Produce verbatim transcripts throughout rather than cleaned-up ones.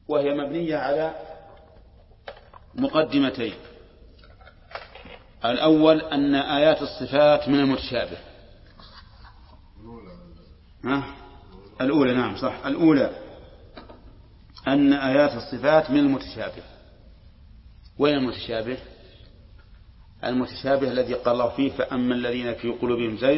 وهي مبنية على مقدمتين. الأول أن آيات الصفات من المتشابه. ها؟ الأولى نعم صح. الأولى أن آيات الصفات من المتشابه. وين المتشابه؟ المتشابه الذي قال الله فيه فأما الذين في قلوبهم زيغ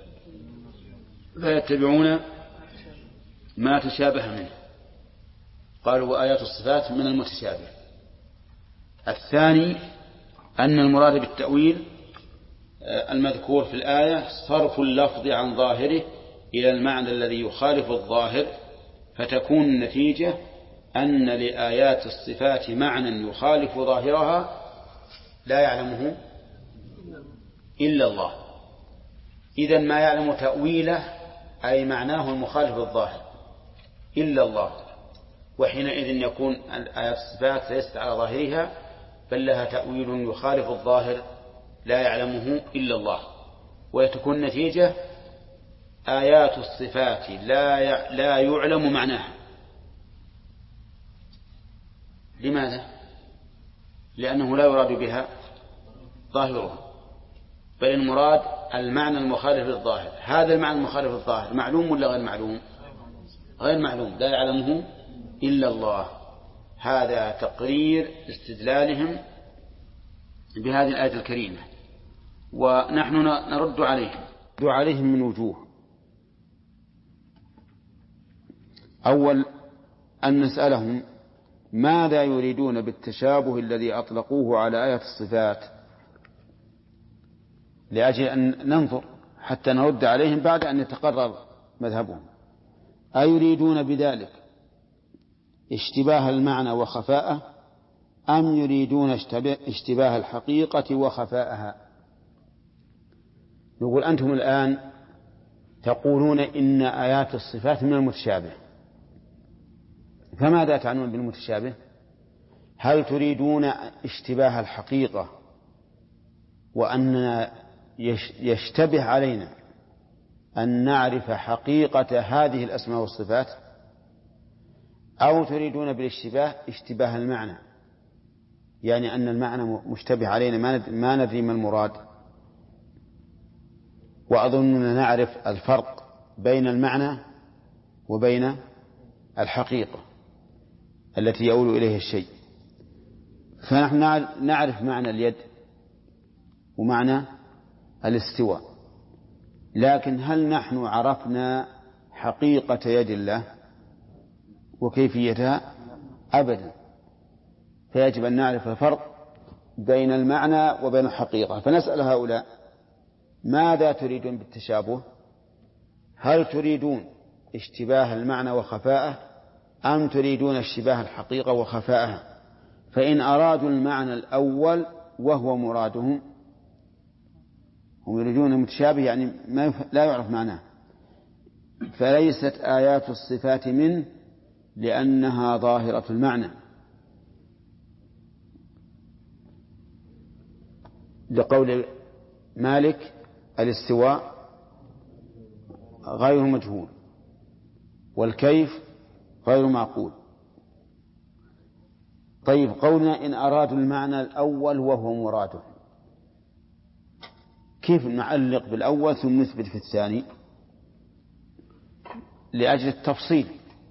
فيتبعون ما تشابه منه. قالوا وآيات الصفات من المتشابه. الثاني أن المراد بالتأويل المذكور في الآية صرف اللفظ عن ظاهره إلى المعنى الذي يخالف الظاهر، فتكون النتيجة أن لآيات الصفات معنى يخالف ظاهرها لا يعلمه إلا الله. إذن ما يعلم تأويله أي معناه المخالف الظاهر إلا الله، وحينئذ يكون آيات الصفات ليست على ظاهرها بل لها تأويل يخالف الظاهر لا يعلمه إلا الله، وتكون النتيجة آيات الصفات لا لا يعلم معناها. لماذا؟ لأنه لا يراد بها ظاهرها، بل المراد المعنى المخالف للظاهر. هذا المعنى المخالف للظاهر معلوم ولا غير معلوم؟ غير معلوم، لا يعلمه إلا الله. هذا تقرير استدلالهم بهذه الآية الكريمة، ونحن نرد عليهم نرد عليهم من وجوه. أول أن نسألهم ماذا يريدون بالتشابه الذي أطلقوه على آية الصفات، لأجل أن ننظر حتى نرد عليهم بعد أن يتقرر مذهبهم. أيريدون بذلك اشتباه المعنى وخفاءه أم يريدون اشتباه الحقيقة وخفاءها؟ نقول أنتم الآن تقولون إن آيات الصفات من المتشابه، فماذا تعنون بالمتشابه؟ هل تريدون اشتباه الحقيقة وأن يشتبه علينا أن نعرف حقيقة هذه الأسماء والصفات، أو تريدون بالاشتباه اشتباه المعنى، يعني أن المعنى مشتبه علينا ما ندري ما المراد؟ وأظننا نعرف الفرق بين المعنى وبين الحقيقة التي يؤول إليها الشيء. فنحن نعرف معنى اليد ومعنى الاستواء، لكن هل نحن عرفنا حقيقة يد الله وكيفيتها؟ أبدا. فيجب أن نعرف الفرق بين المعنى وبين الحقيقة. فنسأل هؤلاء ماذا تريدون بالتشابه؟ هل تريدون اشتباه المعنى وخفاءه أم تريدون اشتباه الحقيقة وخفاءها؟ فإن أرادوا المعنى الأول وهو مرادهم، هم يريدون المتشابه يعني ما لا يعرف معناه، فليست آيات الصفات منه لأنها ظاهرة المعنى، لقول مالك الاستواء غير مجهول والكيف غير معقول. طيب قولنا إن أرادوا المعنى الأول وهو مراده، كيف نعلق بالأول ثم نثبت في الثاني؟ لأجل التفصيل.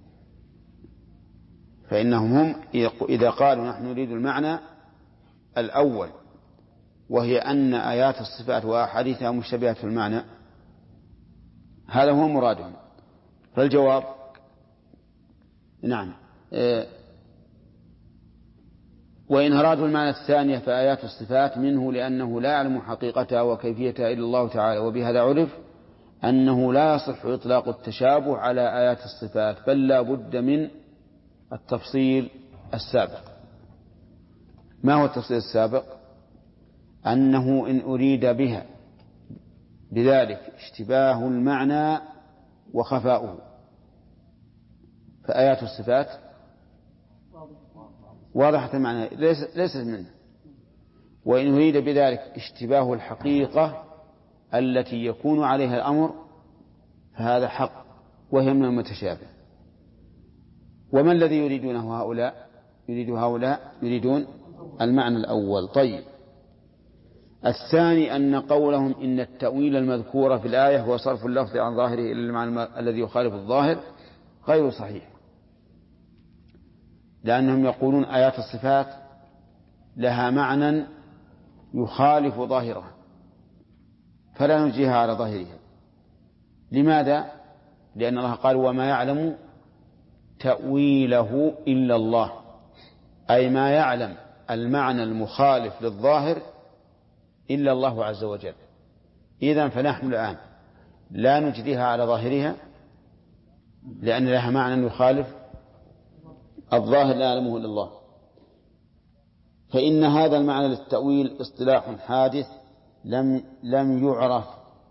فإنهم هم إذا قالوا نحن نريد المعنى الأول وهي أن آيات الصفات وأحاديثها مشتبهة في المعنى، هذا هو مرادهم. فالجواب نعم. وإن أرادوا المعنى الثانية فآيات الصفات منه لأنه لا يعلم حقيقتها وكيفيتها إلا الله تعالى، وبهذا عرف أنه لا يصح إطلاق التشابه على آيات الصفات، بل لا بد من التفصيل السابق. ما هو التفصيل السابق؟ أنه إن أريد بها بذلك اشتباه المعنى وخفاؤه فآيات الصفات واضحة المعنى ليست منه، وإن أريد بذلك اشتباه الحقيقة التي يكون عليها الأمر فهذا حق وهي من المتشابه. وما الذي يريدونه هؤلاء؟ يريد هؤلاء يريدون المعنى الأول. طيب، الثاني أن قولهم إن التأويل المذكور في الآية هو صرف اللفظ عن ظاهره إلى المعنى الذي يخالف الظاهر غير صحيح، لأنهم يقولون آيات الصفات لها معنى يخالف ظاهرها فلا نجيها على ظاهرها. لماذا؟ لأن الله قال وما يعلم تأويله إلا الله، أي ما يعلم المعنى المخالف للظاهر إلا الله عز وجل. إذن فنحن الآن لا نجريها على ظاهرها لأن لها معنى يخالف الظاهر لا يعلمه إلا الله. فإن هذا المعنى للتأويل اصطلاح حادث لم لم يعرف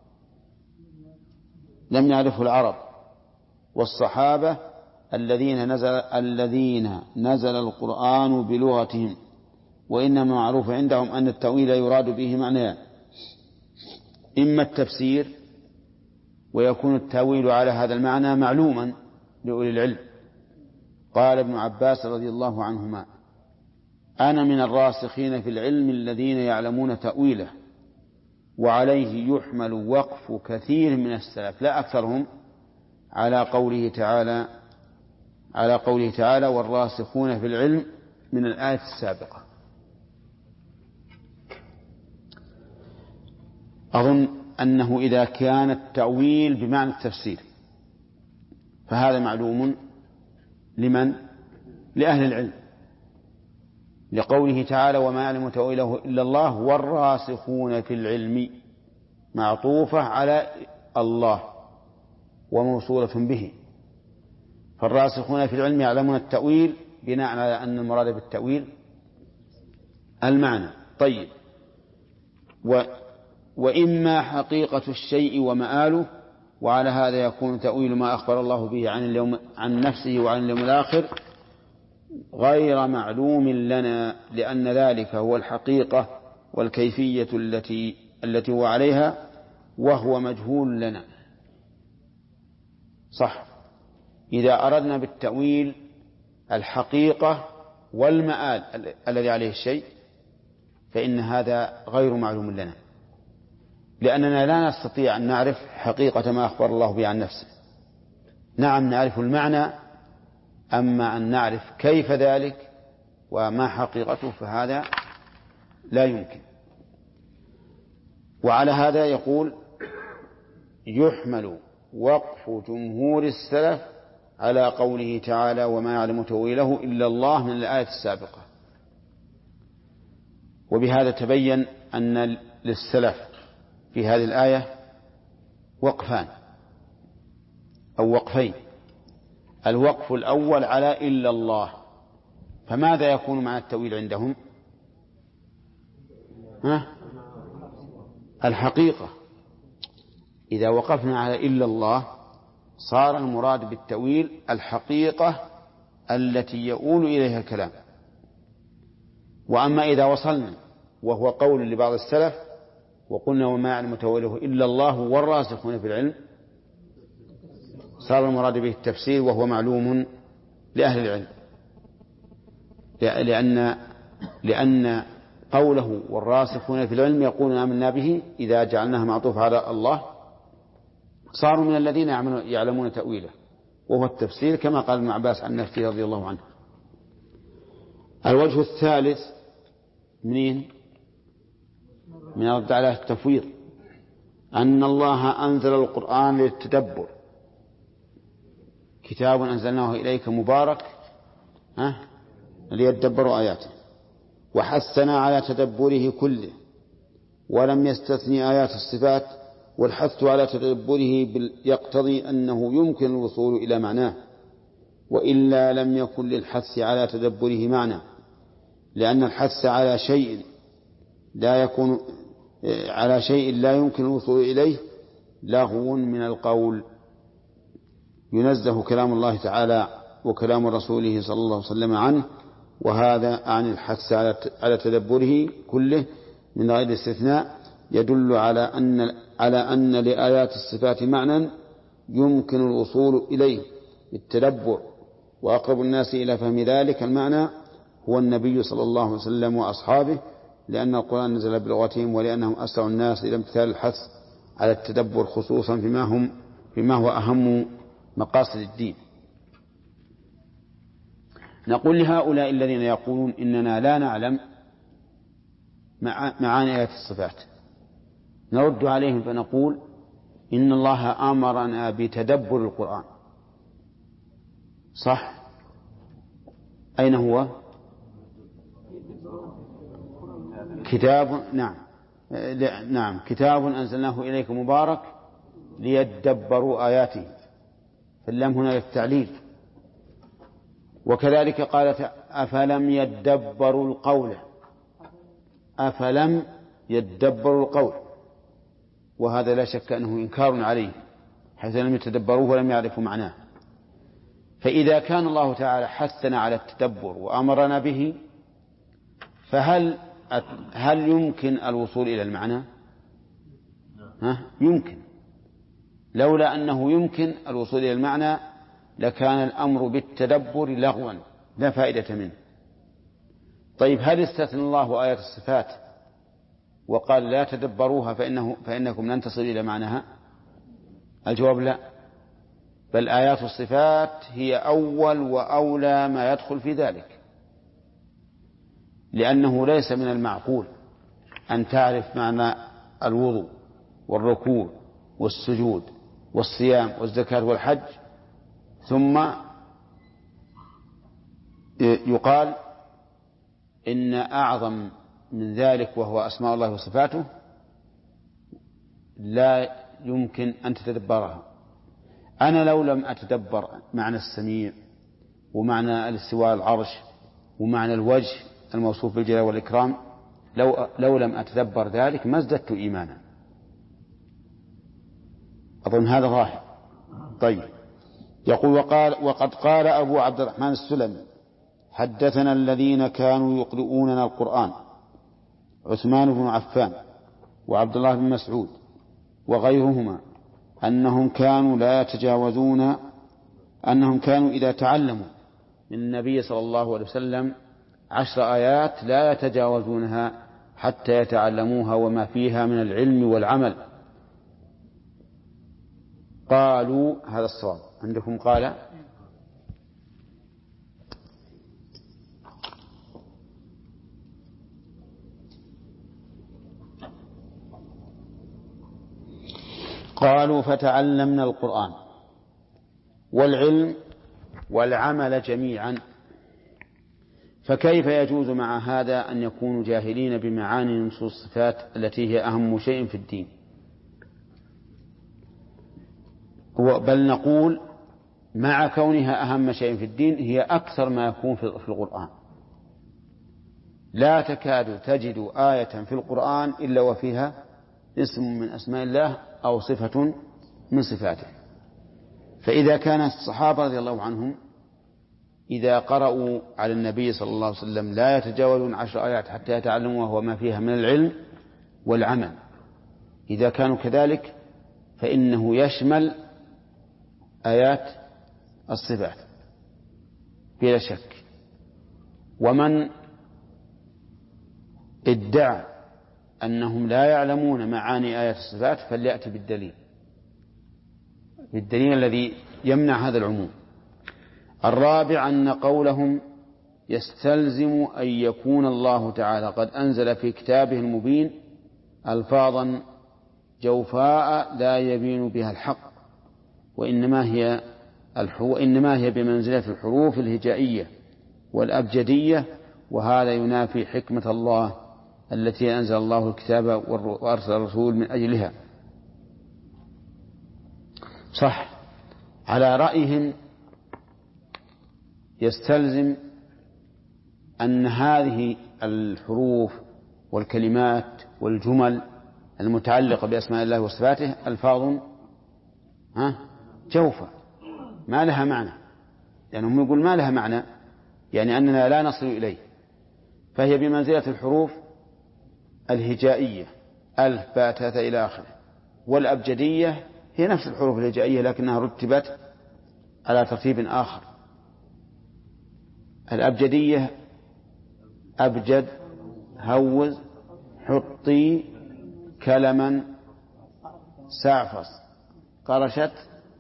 لم يعرفه العرب والصحابة الذين نزل الذين نزل القرآن بلغتهم، وإنما معروف عندهم أن التأويل يراد به معنيان: إما التفسير، ويكون التأويل على هذا المعنى معلوما لأولي العلم. قال ابن عباس رضي الله عنهما: أنا من الراسخين في العلم الذين يعلمون تأويله، وعليه يحمل وقف كثير من السلف لا أكثرهم على قوله تعالى على قوله تعالى والراسخون في العلم من الآية السابقة. أظن أنه إذا كان التأويل بمعنى التفسير فهذا معلوم لمن؟ لأهل العلم، لقوله تعالى وما يعلم تأويله إلا الله والراسخون في العلم معطوفة على الله وموصولة به، فالراسخون في العلم يعلمون التأويل بناء على أن المراد بالتأويل المعنى. طيب، و وإما حقيقة الشيء ومآله، وعلى هذا يكون تأويل ما أخبر الله به عن اليوم عن نفسه وعن اليوم الآخر غير معلوم لنا، لأن ذلك هو الحقيقة والكيفية التي التي هو عليها، وهو مجهول لنا. صح، إذا أردنا بالتأويل الحقيقة والمآل الذي عليه الشيء فإن هذا غير معلوم لنا، لأننا لا نستطيع أن نعرف حقيقة ما أخبر الله به عن نفسه. نعم نعرف المعنى، أما أن نعرف كيف ذلك وما حقيقته فهذا لا يمكن. وعلى هذا يقول يحمل وقف جمهور السلف على قوله تعالى وما يعلم تأويله إلا الله من الآية السابقة. وبهذا تبين أن للسلف في هذه الآية وقفان أو وقفين. الوقف الأول على إلا الله، فماذا يكون مع التأويل عندهم؟ ها؟ الحقيقة. إذا وقفنا على إلا الله صار المراد بالتأويل الحقيقة التي يؤول إليها الكلام. وأما إذا وصلنا وهو قول لبعض السلف وقلنا وما يعلم تأويله إلا الله والراسخون في العلم صار المراد به التفسير، وهو معلوم لأهل العلم، لأن لأن قوله والراسخون في العلم يقولون آمنا به إذا جعلناها معطوفة على الله صاروا من الذين يعلمون تأويله، وهو التفسير كما قال ابن عباس عن نفسه رضي الله عنه. الوجه الثالث منين؟ من الرد على التفويض، أن الله أنزل القرآن للتدبر، كتاب أنزلناه إليك مبارك ها ليتدبروا آياته، وحثنا على تدبره كله ولم يستثني آيات الصفات، والحث على تدبره يقتضي أنه يمكن الوصول إلى معناه، وإلا لم يكن للحث على تدبره معنى، لأن الحث على شيء لا يكون على شيء لا يمكن الوصول إليه لغو من القول. ينزه كلام الله تعالى وكلام رسوله صلى الله عليه وسلم عنه، وهذا عن الحث على تدبره كله من غير استثناء يدل على أن على أن لآيات الصفات معنى يمكن الوصول إليه بالتدبر وأقرب الناس إلى فهم ذلك المعنى هو النبي صلى الله عليه وسلم وأصحابه، لأن القرآن نزل بلغتهم، ولأنهم أسرع الناس إلى امتثال الحث على التدبر، خصوصا فيما هم فيما هو أهم مقاصد الدين. نقول لهؤلاء الذين يقولون إننا لا نعلم معاني آيات الصفات، نرد عليهم فنقول إن الله أمرنا بتدبر القرآن، صح؟ أين هو؟ كتاب نعم نعم كتاب أنزلناه إليك مبارك ليدبروا آياته، فاللام هنا للتعليل. وكذلك قالت أفلم يدبروا القول، أفلم يدبروا القول، وهذا لا شك أنه إنكار عليه حيث لم يتدبروه ولم يعرفوا معناه. فإذا كان الله تعالى حثنا على التدبر وأمرنا به، فهل هل يمكن الوصول إلى المعنى؟ ها؟ يمكن. لولا أنه يمكن الوصول إلى المعنى لكان الأمر بالتدبر لغوا لا فائدة منه. طيب هل استثنى الله آيات الصفات وقال لا تدبروها فإنه فإنكم لن تصلوا إلى معناها؟ الجواب لا، بل آيات الصفات هي أول وأولى ما يدخل في ذلك، لأنه ليس من المعقول أن تعرف معنى الوضوء والركوع والسجود والصيام والزكاة والحج ثم يقال إن أعظم من ذلك وهو أسماء الله وصفاته لا يمكن أن تتدبرها. أنا لو لم أتدبر معنى السميع ومعنى الاستواء على العرش ومعنى الوجه الموصوف بالجلال والإكرام، لو, لو لم أتدبر ذلك ما ازددت إيمانا. أظن هذا ظاهر. طيب يقول وقال وقد قال أبو عبد الرحمن السلمي حدثنا الذين كانوا يقرؤوننا القرآن عثمان بن عفان وعبد الله بن مسعود وغيرهما أنهم كانوا لا يتجاوزون أنهم كانوا إذا تعلموا من النبي صلى الله عليه وسلم عشر آيات لا يتجاوزونها حتى يتعلموها وما فيها من العلم والعمل. قالوا هذا الصواب عندكم. قال قالوا فتعلمنا القرآن والعلم والعمل جميعا، فكيف يجوز مع هذا أن يكونوا جاهلين بمعاني نصوص الصفات التي هي أهم شيء في الدين؟ بل نقول مع كونها أهم شيء في الدين هي أكثر ما يكون في القرآن. لا تكاد تجد آية في القرآن إلا وفيها اسم من أسماء الله أو صفة من صفاته. فإذا كان الصحابة رضي الله عنهم إذا قرأوا على النبي صلى الله عليه وسلم لا يتجاوزون عشر آيات حتى يتعلموا وما فيها من العلم والعمل، إذا كانوا كذلك فإنه يشمل آيات الصفات بلا شك. ومن ادعى أنهم لا يعلمون معاني آيات الصفات فليأتي بالدليل بالدليل الذي يمنع هذا العموم. الرابع أن قولهم يستلزم أن يكون الله تعالى قد أنزل في كتابه المبين ألفاظا جوفاء لا يبين بها الحق، وإنما هي وإنما هي بمنزلة الحروف الهجائية والأبجدية، وهذا ينافي حكمة الله التي أنزل الله الكتاب وأرسل الرسول من أجلها. صح، على رأيهم يستلزم أن هذه الحروف والكلمات والجمل المتعلقة بأسماء الله وصفاته ألفاظ ها جوفة ما لها معنى، لأنهم يعني يقول ما لها معنى يعني أننا لا نصل إليه، فهي بمنزلة الحروف الهجائية ألف باء تاء إلى آخره، والأبجدية هي نفس الحروف الهجائية لكنها رتبت على ترتيب آخر. الأبجدية أبجد هوز حطي كلما سعفص قرشت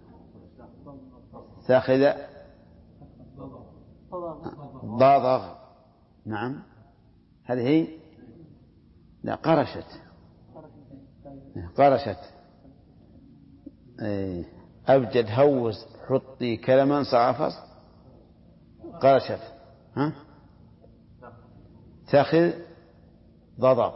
ثاخذ ضاضغ. نعم هذه هي. لا قرشت قرشت أبجد هوز حطي كلما سعفص قرشت ها ثاخذ ضاضغ.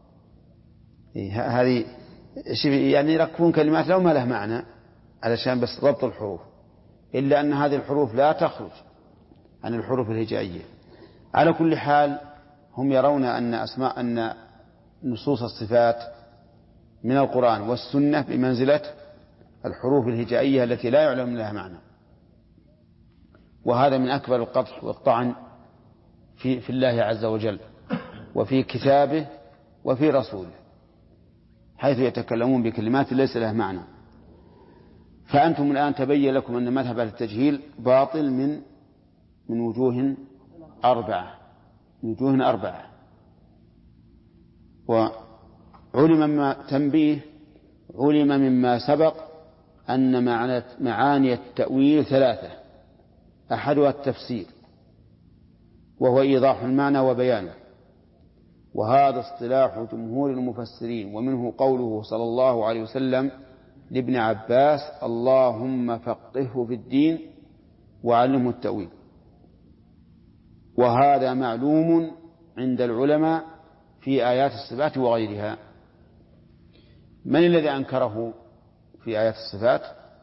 هذه يعني يركبون كلمات لو ما له معنى علشان بس ضبط الحروف، إلا أن هذه الحروف لا تخرج عن الحروف الهجائية. على كل حال هم يرون أن أسماء أن نصوص الصفات من القرآن والسنة بمنزلة الحروف الهجائية التي لا يعلم لها معنى، وهذا من أكبر القدح والطعن في, في الله عز وجل وفي كتابه وفي رسوله، حيث يتكلمون بكلمات ليس لها معنى. فأنتم الآن تبين لكم أن مذهب التجهيل باطل من من وجوه أربعة من وجوه أربعة وعلم مما تنبيه علم مما سبق أن معاني التأويل ثلاثة، أحدها التفسير وهو إيضاح المعنى وبيانه، وهذا اصطلاح جمهور المفسرين، ومنه قوله صلى الله عليه وسلم لابن عباس اللهم فقهه في الدين وعلمه التأويل. وهذا معلوم عند العلماء في آيات الصفات وغيرها. من الذي أنكره في آيات الصفات؟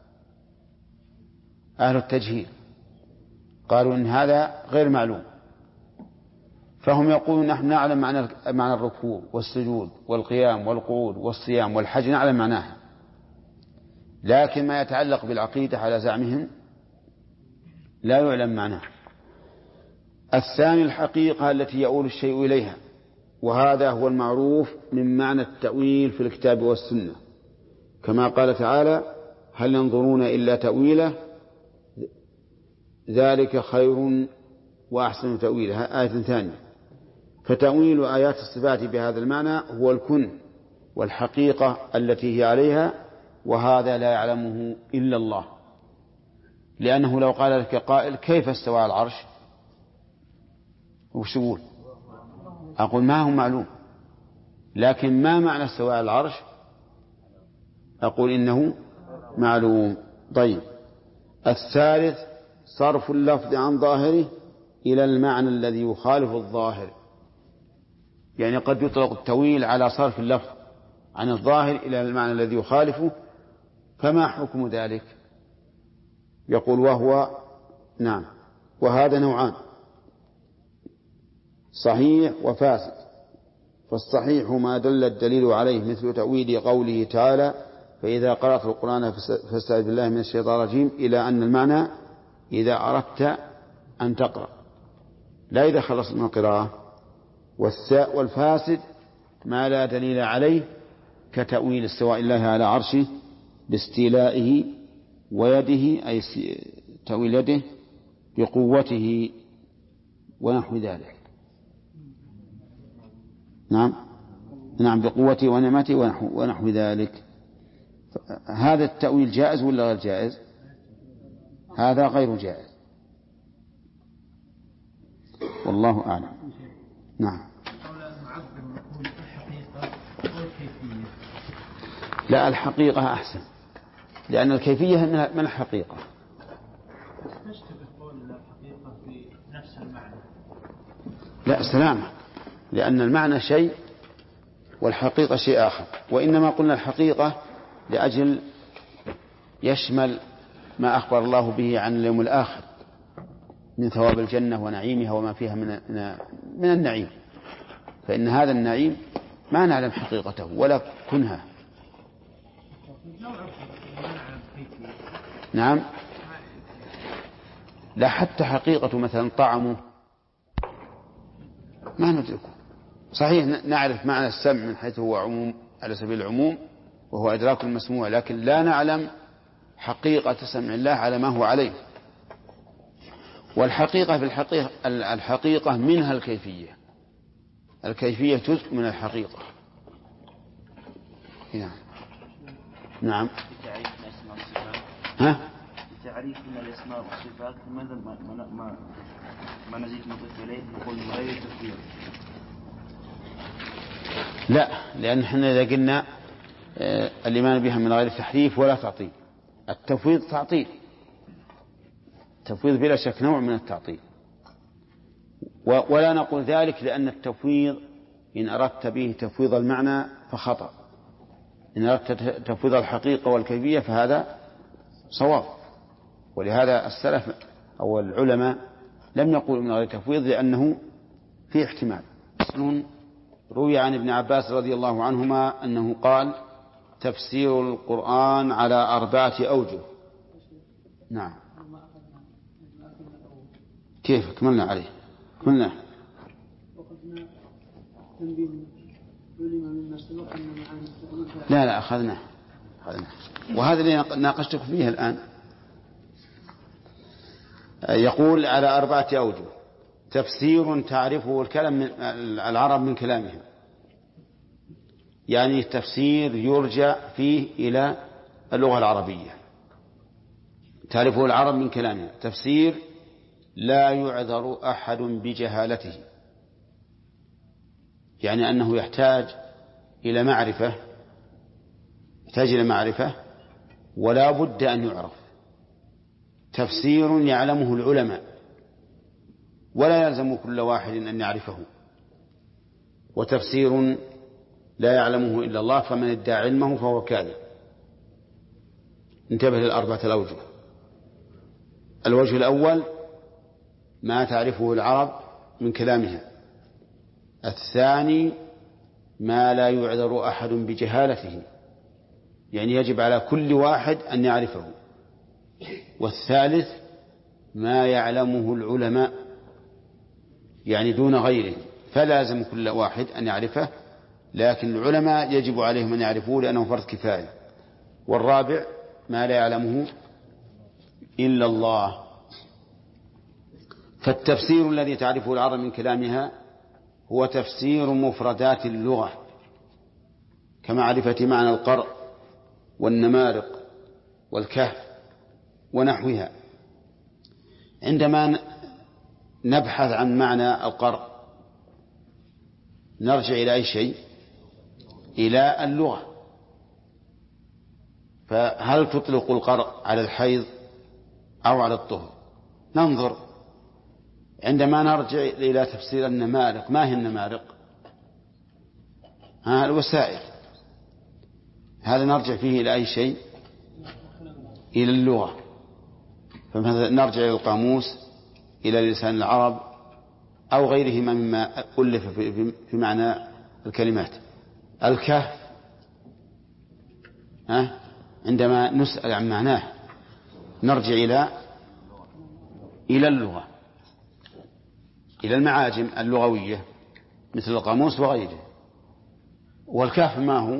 أهل التجهيل، قالوا إن هذا غير معلوم، فهم يقولون نحن نعلم معنى معنى الركوع والسجود والقيام والقعود والصيام والحج نعلم معناها، لكن ما يتعلق بالعقيدة على زعمهم لا يعلم معناه. الثاني الحقيقة التي يؤول الشيء إليها، وهذا هو المعروف من معنى التأويل في الكتاب والسنة، كما قال تعالى هل ينظرون إلا تأويله ذلك خير وأحسن تأويله، آية ثانية. فتأويل آيات الصفات بهذا المعنى هو الكن والحقيقة التي هي عليها، وهذا لا يعلمه إلا الله، لأنه لو قال لك قائل كيف استوى على العرش وش تقول؟ أقول ما هو معلوم، لكن ما معنى استوى على العرش؟ أقول إنه معلوم. طيب الثالث صرف اللفظ عن ظاهره إلى المعنى الذي يخالف الظاهر، يعني قد يطلق التأويل على صرف اللفظ عن الظاهر إلى المعنى الذي يخالفه، فما حكم ذلك؟ يقول وهو نعم وهذا نوعان، صحيح وفاسد. فالصحيح ما دل الدليل عليه مثل تأويل قوله تعالى فإذا قرأت القرآن فاستعذ بالله من الشيطان الرجيم إلى أن المعنى إذا أردت أن تقرأ لا إذا خلصت من القراءة. والفاسد ما لا دليل عليه كتأويل استواء الله على عرشه باستيلائه ويده أي تأويل يده بقوته ونحو ذلك. نعم نعم بقوته ونعمته ونحو, ونحو ذلك. هذا التأويل جائز ولا غير جائز؟ هذا غير جائز والله أعلم. نعم لا الحقيقة أحسن، لأن الكيفية من الحقيقة. لا سلامة، لأن المعنى شيء والحقيقة شيء آخر، وإنما قلنا الحقيقة لأجل يشمل ما أخبر الله به عن اليوم الآخر من ثواب الجنة ونعيمها وما فيها من من النعيم، فإن هذا النعيم ما نعلم حقيقته ولا كنها. نعم لا حتى حقيقة مثلا طعمه ما ندركه. صحيح نعرف معنى السمع من حيث هو عموم على سبيل العموم وهو إدراك المسموع، لكن لا نعلم حقيقة سمع الله على ما هو عليه. والحقيقة في الحقيقة الحقيقة منها الكيفية، الكيفية جزء من الحقيقة. نعم. نعم. ها؟ تعريف من الأسماء والصفات لماذا ما ما ما نزيد نضيف إليه نقول من غير تفويض؟ لا، لأن احنا إذا قلنا آه الإيمان بها من غير تحريف ولا تعطيل. التفويض تعطيل، التفويض بلا شك نوع من التعطيل، ولا نقول ذلك لأن التفويض إن أردت به تفويض المعنى فخطأ، إن أردت تفويض الحقيقة والكيفية فهذا صواب. ولهذا السلف أو العلماء لم يقولوا من غير تفويض لأنه في احتمال. روي عن ابن عباس رضي الله عنهما أنه قال: تفسير القرآن على أربعة أوجه. نعم. كيف كملنا عليه؟ كملنا. لا لا أخذناه أخذناه وهذا اللي ناقشتك فيه الآن. يقول على أربعة أوجه: تفسير تعرفه الكلام من العرب من كلامها، يعني تفسير يرجع فيه إلى اللغة العربية، تعرفه العرب من كلامها. تفسير لا يعذر أحد بجهالته، يعني أنه يحتاج إلى معرفة يحتاج إلى معرفة ولا بد أن يعرف. تفسير يعلمه العلماء ولا يلزم كل واحد أن يعرفه، وتفسير لا يعلمه إلا الله فمن ادعى علمه فهو كاذب. انتبه للأربعة الأوجه. الوجه الأول ما تعرفه العرب من كلامها. الثاني ما لا يعذر أحد بجهالته، يعني يجب على كل واحد أن يعرفه. والثالث ما يعلمه العلماء، يعني دون غيره، فلازم كل واحد أن يعرفه، لكن العلماء يجب عليهم أن يعرفوه لأنه فرض كفاية. والرابع ما لا يعلمه إلا الله. فالتفسير الذي تعرفه العرب من كلامها هو تفسير مفردات اللغة كمعرفة معنى القرء والنمارق والكهف ونحوها. عندما نبحث عن معنى القرء نرجع إلى أي شيء؟ إلى اللغة. فهل تطلق القرء على الحيض أو على الطهر؟ ننظر. عندما نرجع إلى تفسير النمارق، ما هي النمارق؟ ها الوسائل. هذا نرجع فيه إلى أي شيء؟ إلى اللغة. فمثلا نرجع إلى القاموس، إلى لسان العرب، أو غيرهما مما ألف في معنى الكلمات. الكهف ها عندما نسأل عن معناه نرجع إلى إلى اللغة، إلى المعاجم اللغوية مثل القاموس وغيره. والكهف ما هو؟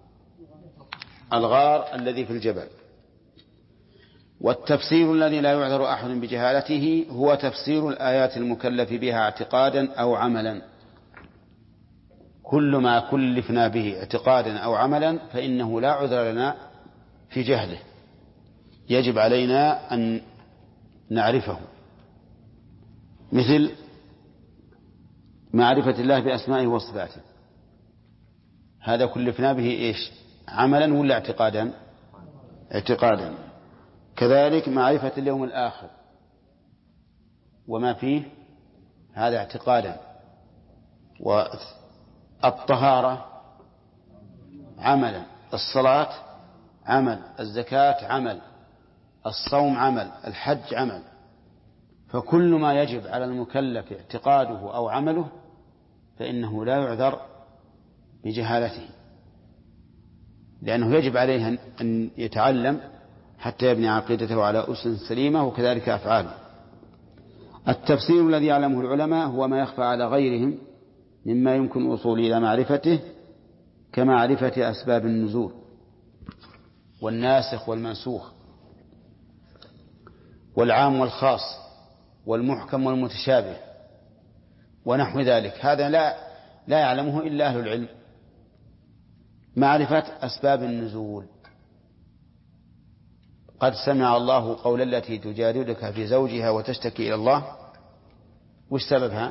الغار الذي في الجبل. والتفسير الذي لا يعذر أحد بجهالته هو تفسير الآيات المكلف بها اعتقادا أو عملا. كل ما كلفنا به اعتقادا أو عملا فإنه لا عذر لنا في جهله، يجب علينا أن نعرفه. مثل معرفة الله بأسمائه وصفاته، هذا كلفنا به إيش؟ عملا ولا اعتقادا؟ اعتقادا. كذلك معرفة اليوم الآخر وما فيه، هذا اعتقادا. والطهارة عملا، الصلاة عمل، الزكاة عمل، الصوم عمل، الحج عمل. فكل ما يجب على المكلف اعتقاده أو عمله فإنه لا يعذر بجهالته، لأنه يجب عليه أن يتعلم حتى يبني عقيدته على أسس سليمة، وكذلك أفعاله. التفسير الذي يعلمه العلماء هو ما يخفى على غيرهم مما يمكن الوصول إلى معرفته، كمعرفة أسباب النزول والناسخ والمنسوخ والعام والخاص والمحكم والمتشابه ونحو ذلك، هذا لا لا يعلمه إلا أهل العلم. معرفة أسباب النزول. قد سمع الله قول التي تجادلك في زوجها وتشتكي إلى الله، وش سببها؟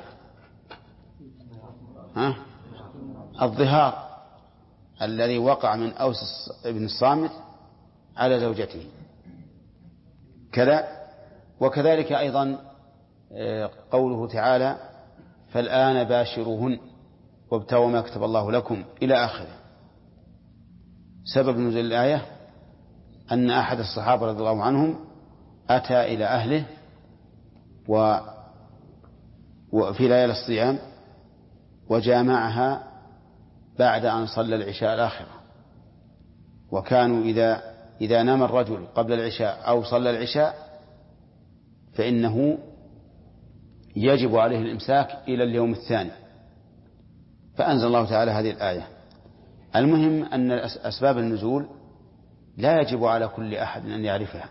ها؟ الظهار الذي وقع من أوس بن الصامت على زوجته كذا. وكذلك أيضا قوله تعالى فالآن باشروهن وابتغوا ما كتب الله لكم إلى آخره. سبب نزول الآية أن أحد الصحابة رضي الله عنهم أتى إلى أهله و وفي ليالي الصيام وجامعها بعد أن صلى العشاء الآخرة، وكانوا إذا إذا نام الرجل قبل العشاء أو صلى العشاء فإنه يجب عليه الإمساك إلى اليوم الثاني، فأنزل الله تعالى هذه الآية. المهم أن أسباب النزول لا يجب على كل أحد أن يعرفها،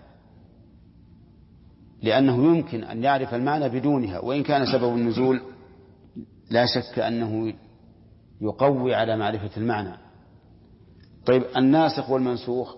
لأنه يمكن أن يعرف المعنى بدونها، وإن كان سبب النزول لا شك أنه يقوي على معرفة المعنى. طيب الناسخ والمنسوخ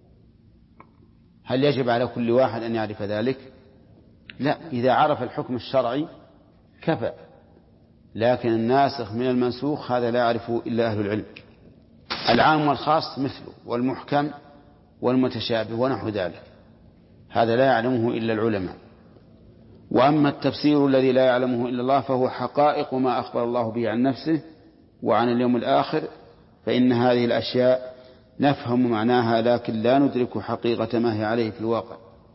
هل يجب على كل واحد أن يعرف ذلك؟ لا، إذا عرف الحكم الشرعي كفى، لكن الناسخ من المنسوخ هذا لا يعرفه إلا أهل العلم. العام والخاص مثله، والمحكم والمتشابه ونحو ذلك، هذا لا يعلمه إلا العلماء. وأما التفسير الذي لا يعلمه إلا الله فهو حقائق ما أخبر الله به عن نفسه وعن اليوم الآخر، فإن هذه الأشياء نفهم معناها لكن لا ندرك حقيقة ما هي عليه في الواقع.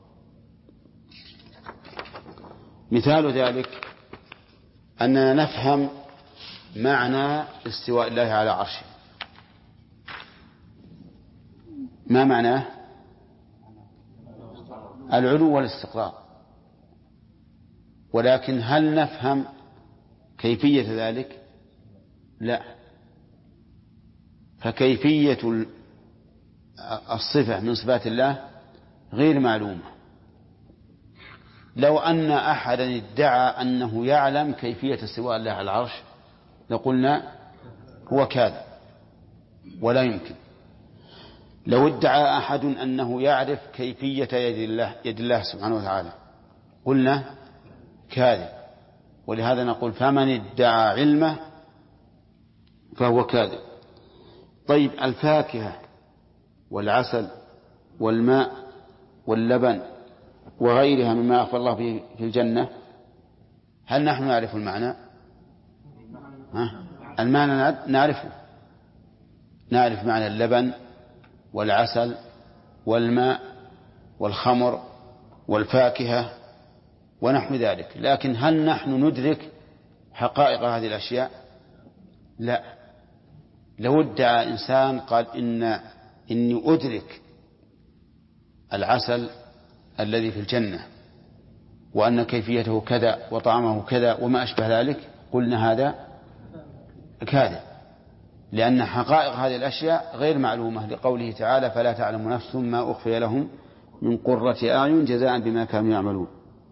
مثال ذلك أننا نفهم معنى استواء الله على عرشه. ما معناه؟ العلو والاستقرار، ولكن هل نفهم كيفية ذلك؟ لا، فكيفية الصفة من صفات الله غير معلومة. لو أن أحدا ادعى أنه يعلم كيفية استواء الله على العرش لقلنا هو كاذب ولا يمكن. لو ادعى أحد أنه يعرف كيفية يد الله, يد الله سبحانه وتعالى قلنا كاذب. ولهذا نقول فمن ادعى علمه فهو كاذب. طيب الفاكهة والعسل والماء واللبن وغيرها مما أخبر الله به في الجنة، هل نحن نعرف المعنى؟ ها؟ المعنى نعرفه، نعرف معنى اللبن والعسل والماء والخمر والفاكهة ونحو ذلك، لكن هل نحن ندرك حقائق هذه الأشياء؟ لا. لو ادعى إنسان قال إن إني أدرك العسل الذي في الجنة وأن كيفيته كذا وطعمه كذا وما أشبه ذلك قلنا هذا كاذب، لأن حقائق هذه الأشياء غير معلومة، لقوله تعالى فلا تعلم نفس ما أخفي لهم من قرة أعين جزاء بما كانوا يعملون.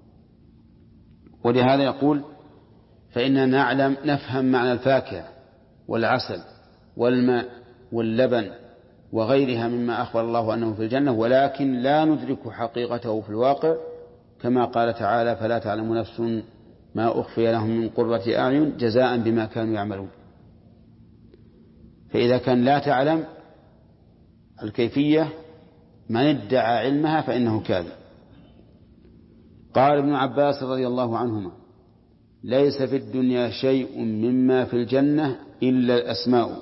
ولهذا يقول فإننا نعلم نفهم معنى الفاكهة والعسل والماء واللبن وغيرها مما أخبر الله أنه في الجنة، ولكن لا ندرك حقيقته في الواقع، كما قال تعالى فلا تعلم نفس ما أخفي لهم من قرة أعين جزاء بما كانوا يعملون. فإذا كان لا تعلم الكيفية من ادعى علمها فإنه كاذب. قال ابن عباس رضي الله عنهما ليس في الدنيا شيء مما في الجنة إلا الأسماء.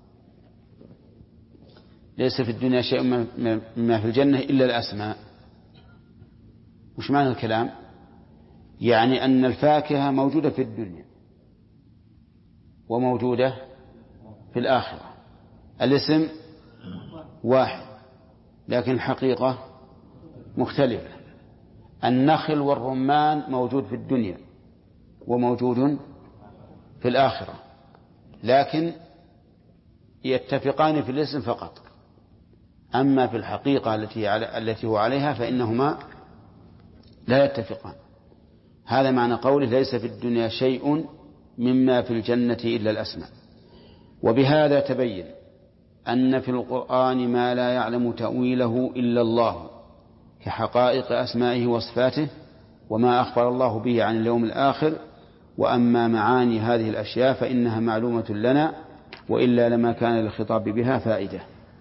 ليس في الدنيا شيء مما في الجنة إلا الأسماء. وش معنى الكلام؟ يعني أن الفاكهة موجودة في الدنيا وموجودة في الآخرة، الاسم واحد لكن الحقيقة مختلفة. النخل والرمان موجود في الدنيا وموجود في الآخرة، لكن يتفقان في الاسم فقط، أما في الحقيقة التي التي هو عليها فإنهما لا يتفقان. هذا معنى قوله ليس في الدنيا شيء مما في الجنة إلا الأسماء. وبهذا تبين أن في القرآن ما لا يعلم تأويله إلا الله كحقائق أسمائه وصفاته وما أخبر الله به عن اليوم الآخر. وأما معاني هذه الأشياء فإنها معلومة لنا وإلا لما كان للخطاب بها فائدة.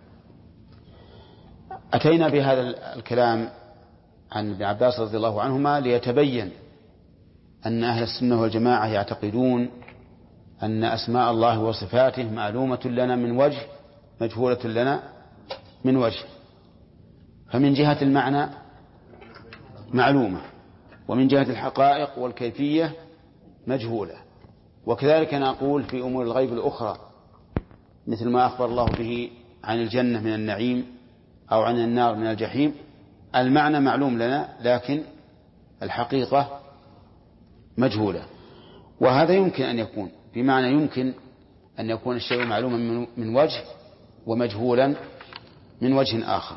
أتينا بهذا الكلام عن ابن عباس رضي الله عنهما ليتبين أن أهل السنة والجماعة يعتقدون أن أسماء الله وصفاته معلومة لنا من وجه مجهولة لنا من وجه. فمن جهة المعنى معلومة، ومن جهة الحقائق والكيفية مجهولة. وكذلك نقول في أمور الغيب الأخرى مثل ما أخبر الله به عن الجنة من النعيم أو عن النار من الجحيم، المعنى معلوم لنا لكن الحقيقة مجهولة. وهذا يمكن أن يكون بمعنى يمكن أن يكون الشيء معلوما من وجه ومجهولا من وجه آخر.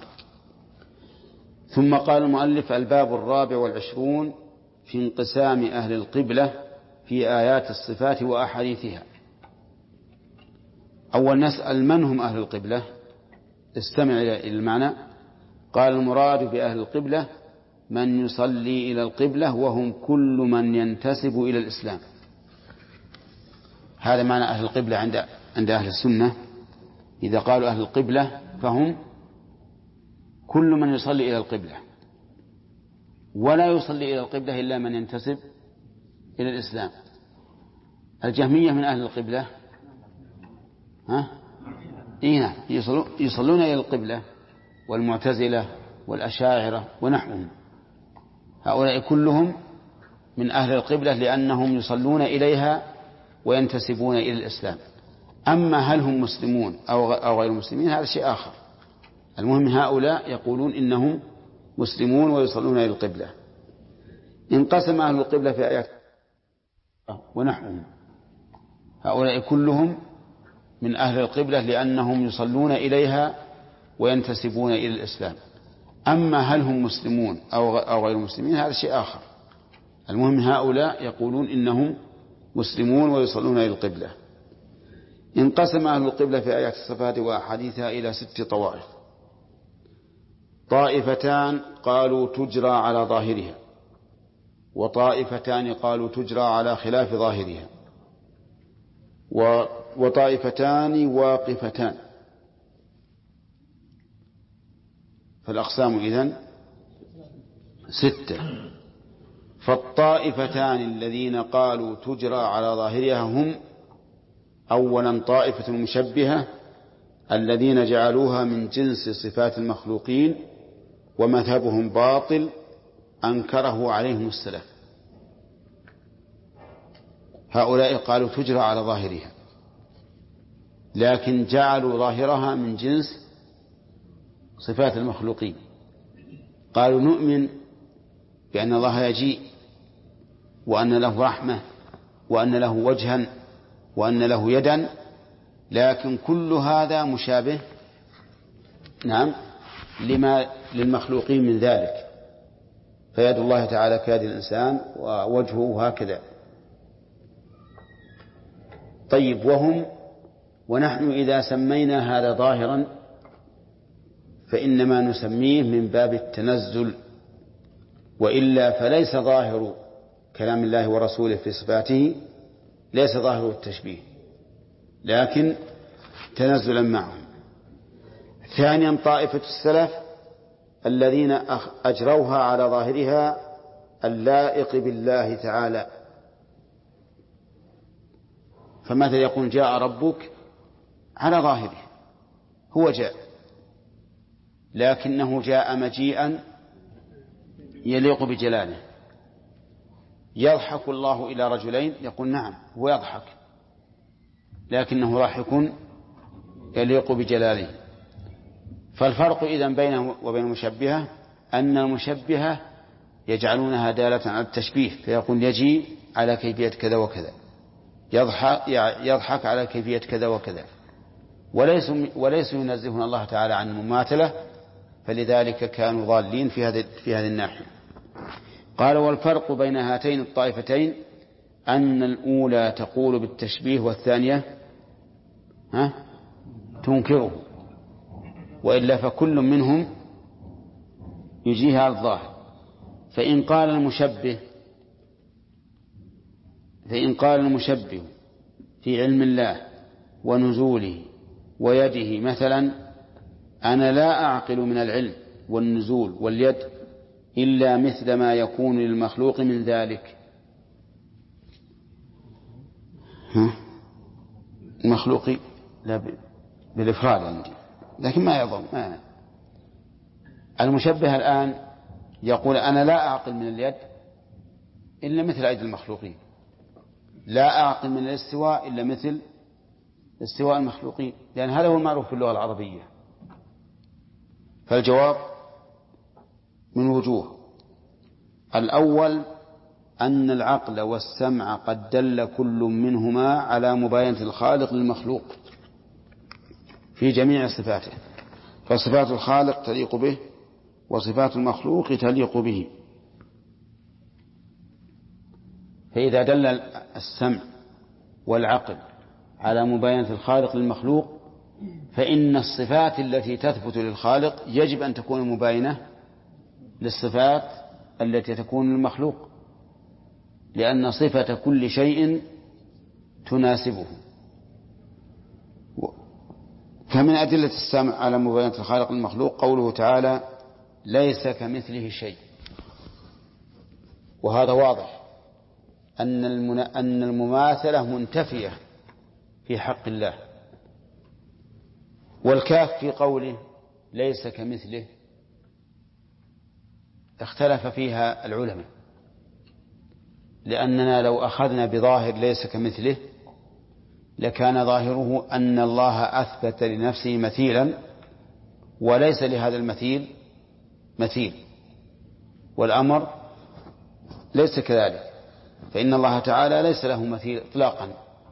ثم قال المؤلف: الباب الرابع والعشرون في انقسام أهل القبلة في آيات الصفات وأحاديثها. أول نسأل: من هم أهل القبلة؟ استمع إلى المعنى. قال: المراد بأهل القبلة من يصلي إلى القبلة وهم كل من ينتسب إلى الإسلام. هذا معنى أهل القبلة عند عند أهل السنة. إذا قالوا أهل القبلة فهم كل من يصلي إلى القبلة، ولا يصلي إلى القبلة إلا من ينتسب إلى الإسلام. الجهمية من أهل القبلة؟ ها؟ إيه، يصلون إلى القبلة، والمعتزلة والأشاعرة ونحوهم، هؤلاء كلهم من أهل القبلة لأنهم يصلون إليها وينتسبون إلى الإسلام. أما هل هم مسلمون أو غير مسلمين هذا شيء آخر. المهم هؤلاء يقولون إنهم مسلمون ويصلون إلى القبلة. انقسم أهل القبلة في آيات ونحوهم، هؤلاء كلهم من أهل القبلة لأنهم يصلون إليها وينتسبون إلى الإسلام. أما هل هم مسلمون أو غير مسلمين هذا شيء آخر. المهم هؤلاء يقولون إنهم مسلمون ويصلون إلى القبلة. انقسم أهل القبلة في آيات الصفات وأحاديثها إلى ست طوائف: طائفتان قالوا تجرى على ظاهرها، وطائفتان قالوا تجرى على خلاف ظاهرها، وطائفتان واقفتان. فالأقسام إذن ستة. فالطائفتان الذين قالوا تجرى على ظاهرها هم: أولا طائفة المشبهة الذين جعلوها من جنس صفات المخلوقين ومذهبهم باطل أنكره عليهم السلف. هؤلاء قالوا تجرى على ظاهرها، لكن جعلوا ظاهرها من جنس صفات المخلوقين. قالوا نؤمن بأن الله يجيء، وأن له رحمة، وأن له وجها، وأن له يدا، لكن كل هذا مشابه نعم لما للمخلوقين من ذلك، فيد الله تعالى كيد الإنسان ووجهه هكذا. طيب، وهم ونحن إذا سمينا هذا ظاهرا فإنما نسميه من باب التنزل، وإلا فليس ظاهر كلام الله ورسوله في صفاته ليس ظاهر التشبيه، لكن تنزلا معهم. ثانيا طائفة السلف الذين أجروها على ظاهرها اللائق بالله تعالى. فمثلا يقول جاء ربك على ظاهره، هو جاء، لكنه جاء مجيئا يليق بجلاله. يضحك الله إلى رجلين، يقول نعم هو يضحك، لكنه ضاحك يليق بجلاله. فالفرق إذن بينه وبين المشبهة أن المشبهة يجعلونها دالة على التشبيه، فيقول يجي على كيفية كذا وكذا، يضحك, يضحك على كيفية كذا وكذا، وليس وليس ينزهون الله تعالى عن المماثلة، فلذلك كانوا ضالين في هذه في هذه الناحية. قال والفرق بين هاتين الطائفتين أن الأولى تقول بالتشبيه والثانية ها تنكره، وإلا فكل منهم يجيها على الظاهر. فإن قال المشبه فإن قال المشبه في علم الله ونزوله ويده مثلا أنا لا أعقل من العلم والنزول واليد إلا مثل ما يكون للمخلوق من ذلك. ها؟ المخلوق لا بالإفراد عندي، لكن ما يضم ما. المشبه الآن يقول أنا لا أعقل من اليد إلا مثل أيدي المخلوقين، لا أعقل من الاستواء إلا مثل استواء المخلوقين، لأن هذا هو المعروف في اللغة العربية. فالجواب من وجوه: الأول أن العقل والسمع قد دل كل منهما على مباينة الخالق للمخلوق في جميع صفاته، فصفات الخالق تليق به وصفات المخلوق تليق به. فإذا دل السمع والعقل على مباينة الخالق للمخلوق فإن الصفات التي تثبت للخالق يجب أن تكون مباينة للصفات التي تكون للمخلوق، لأن صفة كل شيء تناسبه. فمن أدلة السمع على مباينة الخالق للمخلوق قوله تعالى ليس كمثله شيء، وهذا واضح أن أن المماثلة منتفية في حق الله. والكاف في قوله ليس كمثله اختلف فيها العلماء، لأننا لو أخذنا بظاهر ليس كمثله لكان ظاهره أن الله أثبت لنفسه مثيلا وليس لهذا المثيل مثيل، والأمر ليس كذلك، فإن الله تعالى ليس له مثيل إطلاقا.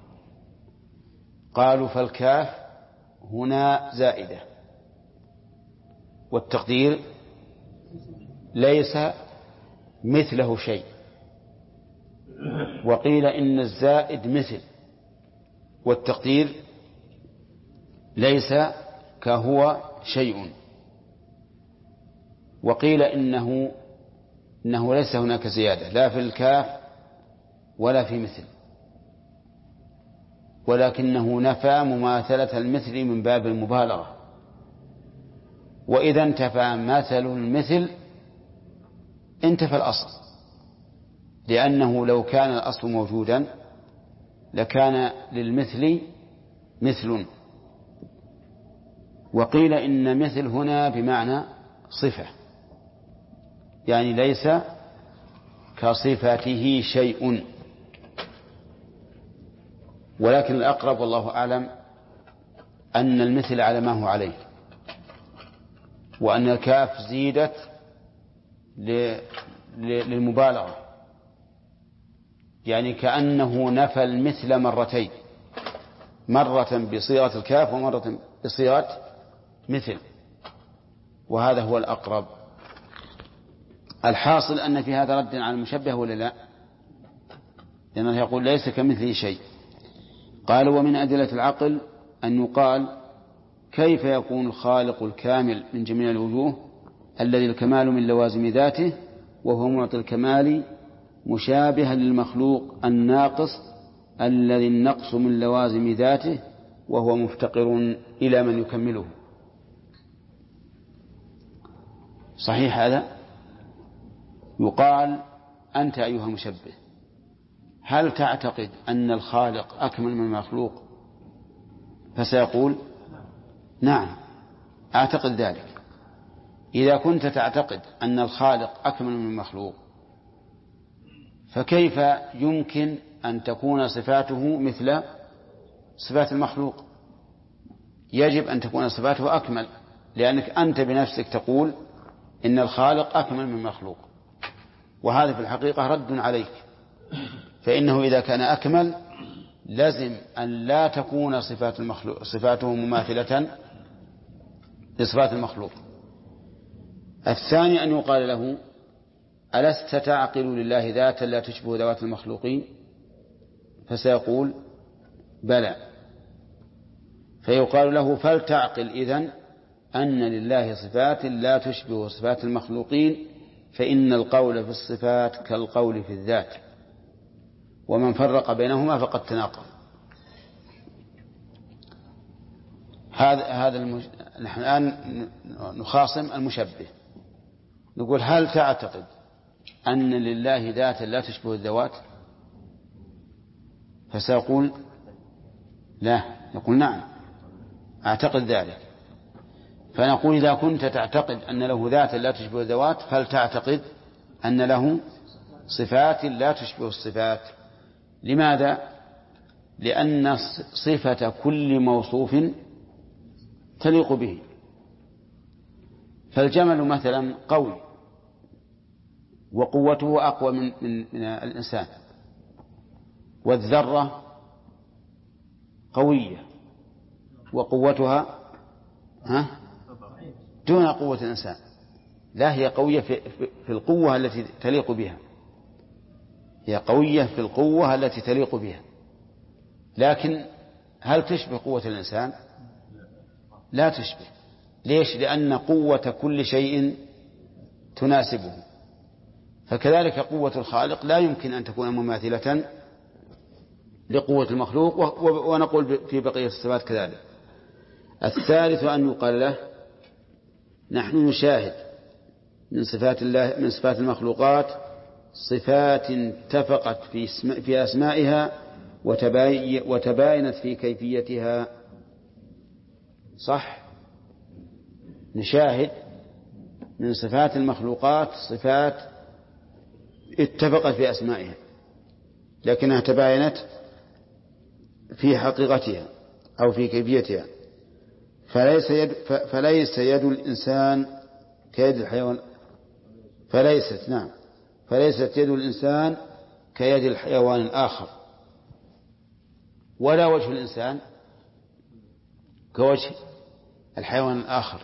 قالوا فالكاف هنا زائدة، والتقدير ليس مثله شيء، وقيل إن الزائد مثل، والتقدير ليس كهو شيء، وقيل إنه إنه ليس هناك زيادة لا في الكاف ولا في مثل، ولكنه نفى مماثلة المثل من باب المبالغة. وإذا انتفى مثل المثل انتفى الأصل، لأنه لو كان الأصل موجودا لكان للمثل مثل. وقيل إن مثل هنا بمعنى صفة، يعني ليس كصفته شيء، ولكن الأقرب والله أعلم أن المثل على ما هو عليه، وأن الكاف زيدت للمبالغة، يعني كأنه نفى المثل مرتين، مرة بصيغة الكاف ومرة بصيغة مثل، وهذا هو الأقرب. الحاصل أن في هذا رد على المشبه ولا لا؟ لأنه يقول ليس كمثله شيء. قال ومن أدلة العقل أن يقال كيف يكون الخالق الكامل من جميع الوجوه الذي الكمال من لوازم ذاته وهو معطي الكمال مشابها للمخلوق الناقص الذي النقص من لوازم ذاته وهو مفتقر إلى من يكمله. صحيح هذا؟ يقال أنت أيها المشبه هل تعتقد أن الخالق أكمل من المخلوق؟ فسيقول نعم أعتقد ذلك. إذا كنت تعتقد أن الخالق أكمل من المخلوق فكيف يمكن أن تكون صفاته مثل صفات المخلوق؟ يجب أن تكون صفاته أكمل، لأنك أنت بنفسك تقول إن الخالق أكمل من المخلوق، وهذا في الحقيقة رد عليك، فإنه إذا كان أكمل لازم أن لا تكون صفات المخلوق صفاته مماثلة لصفات المخلوق. الثاني أن يقال له ألست تعقل لله ذاتا لا تشبه ذوات المخلوقين؟ فسيقول بلى، فيقال له فلتعقل إذن أن لله صفات لا تشبه صفات المخلوقين، فإن القول في الصفات كالقول في الذات، ومن فرق بينهما فقد تناقض. هذا هذا المج... نحن الآن نخاصم المشبه، نقول هل تعتقد أن لله ذاتا لا تشبه الذوات؟ فسيقول لا، يقول نعم أعتقد ذلك. فنقول إذا كنت تعتقد أن له ذاتا لا تشبه الذوات فلتعتقد أن له صفات لا تشبه الصفات. لماذا؟ لأن صفة كل موصوف تليق به. فالجمل مثلا قوي وقوته أقوى من, من, من الإنسان، والذرة قوية وقوتها ها دون قوة الإنسان، لا هي قوية في, في القوة التي تليق بها، هي قوية في القوة التي تليق بها، لكن هل تشبه قوة الإنسان؟ لا تشبه. ليش؟ لأن قوة كل شيء تناسبه. فكذلك قوة الخالق لا يمكن أن تكون مماثلة لقوة المخلوق، ونقول في بقية الصفات كذلك. الثالث أن يقال له نحن نشاهد من صفات الله من صفات المخلوقات صفات اتفقت في في أسمائها وتباينت في كيفيتها. صح، نشاهد من صفات المخلوقات صفات اتفقت في أسمائها لكنها تباينت في حقيقتها أو في كيفيتها. فليس يد, فليس يد الإنسان كيد الحيوان فليست نعم فليست يد الإنسان كيد الحيوان الآخر، ولا وجه الإنسان كوجه الحيوان الآخر.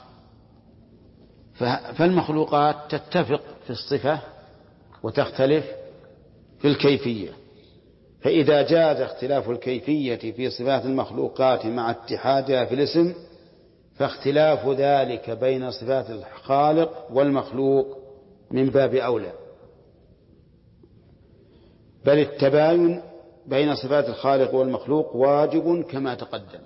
فالمخلوقات تتفق في الصفة وتختلف في الكيفية، فإذا جاز اختلاف الكيفية في صفات المخلوقات مع اتحادها في الاسم فاختلاف ذلك بين صفات الخالق والمخلوق من باب أولى، بل التباين بين صفات الخالق والمخلوق واجب كما تقدم.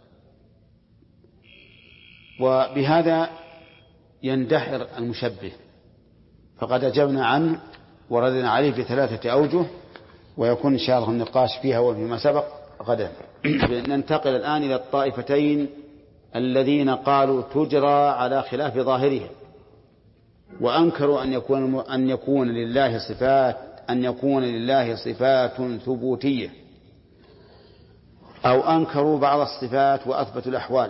وبهذا يندحر المشبه، فقد أجبنا عنه وردنا عليه بثلاثة أوجه، ويكون إن شاء الله النقاش فيها وفيما سبق غدا. ننتقل الآن إلى الطائفتين الذين قالوا تجرى على خلاف ظاهرها، وأنكروا أن يكون أن يكون لله صفات أن يكون لله صفات ثبوتية، أو أنكروا بعض الصفات وأثبتوا الأحوال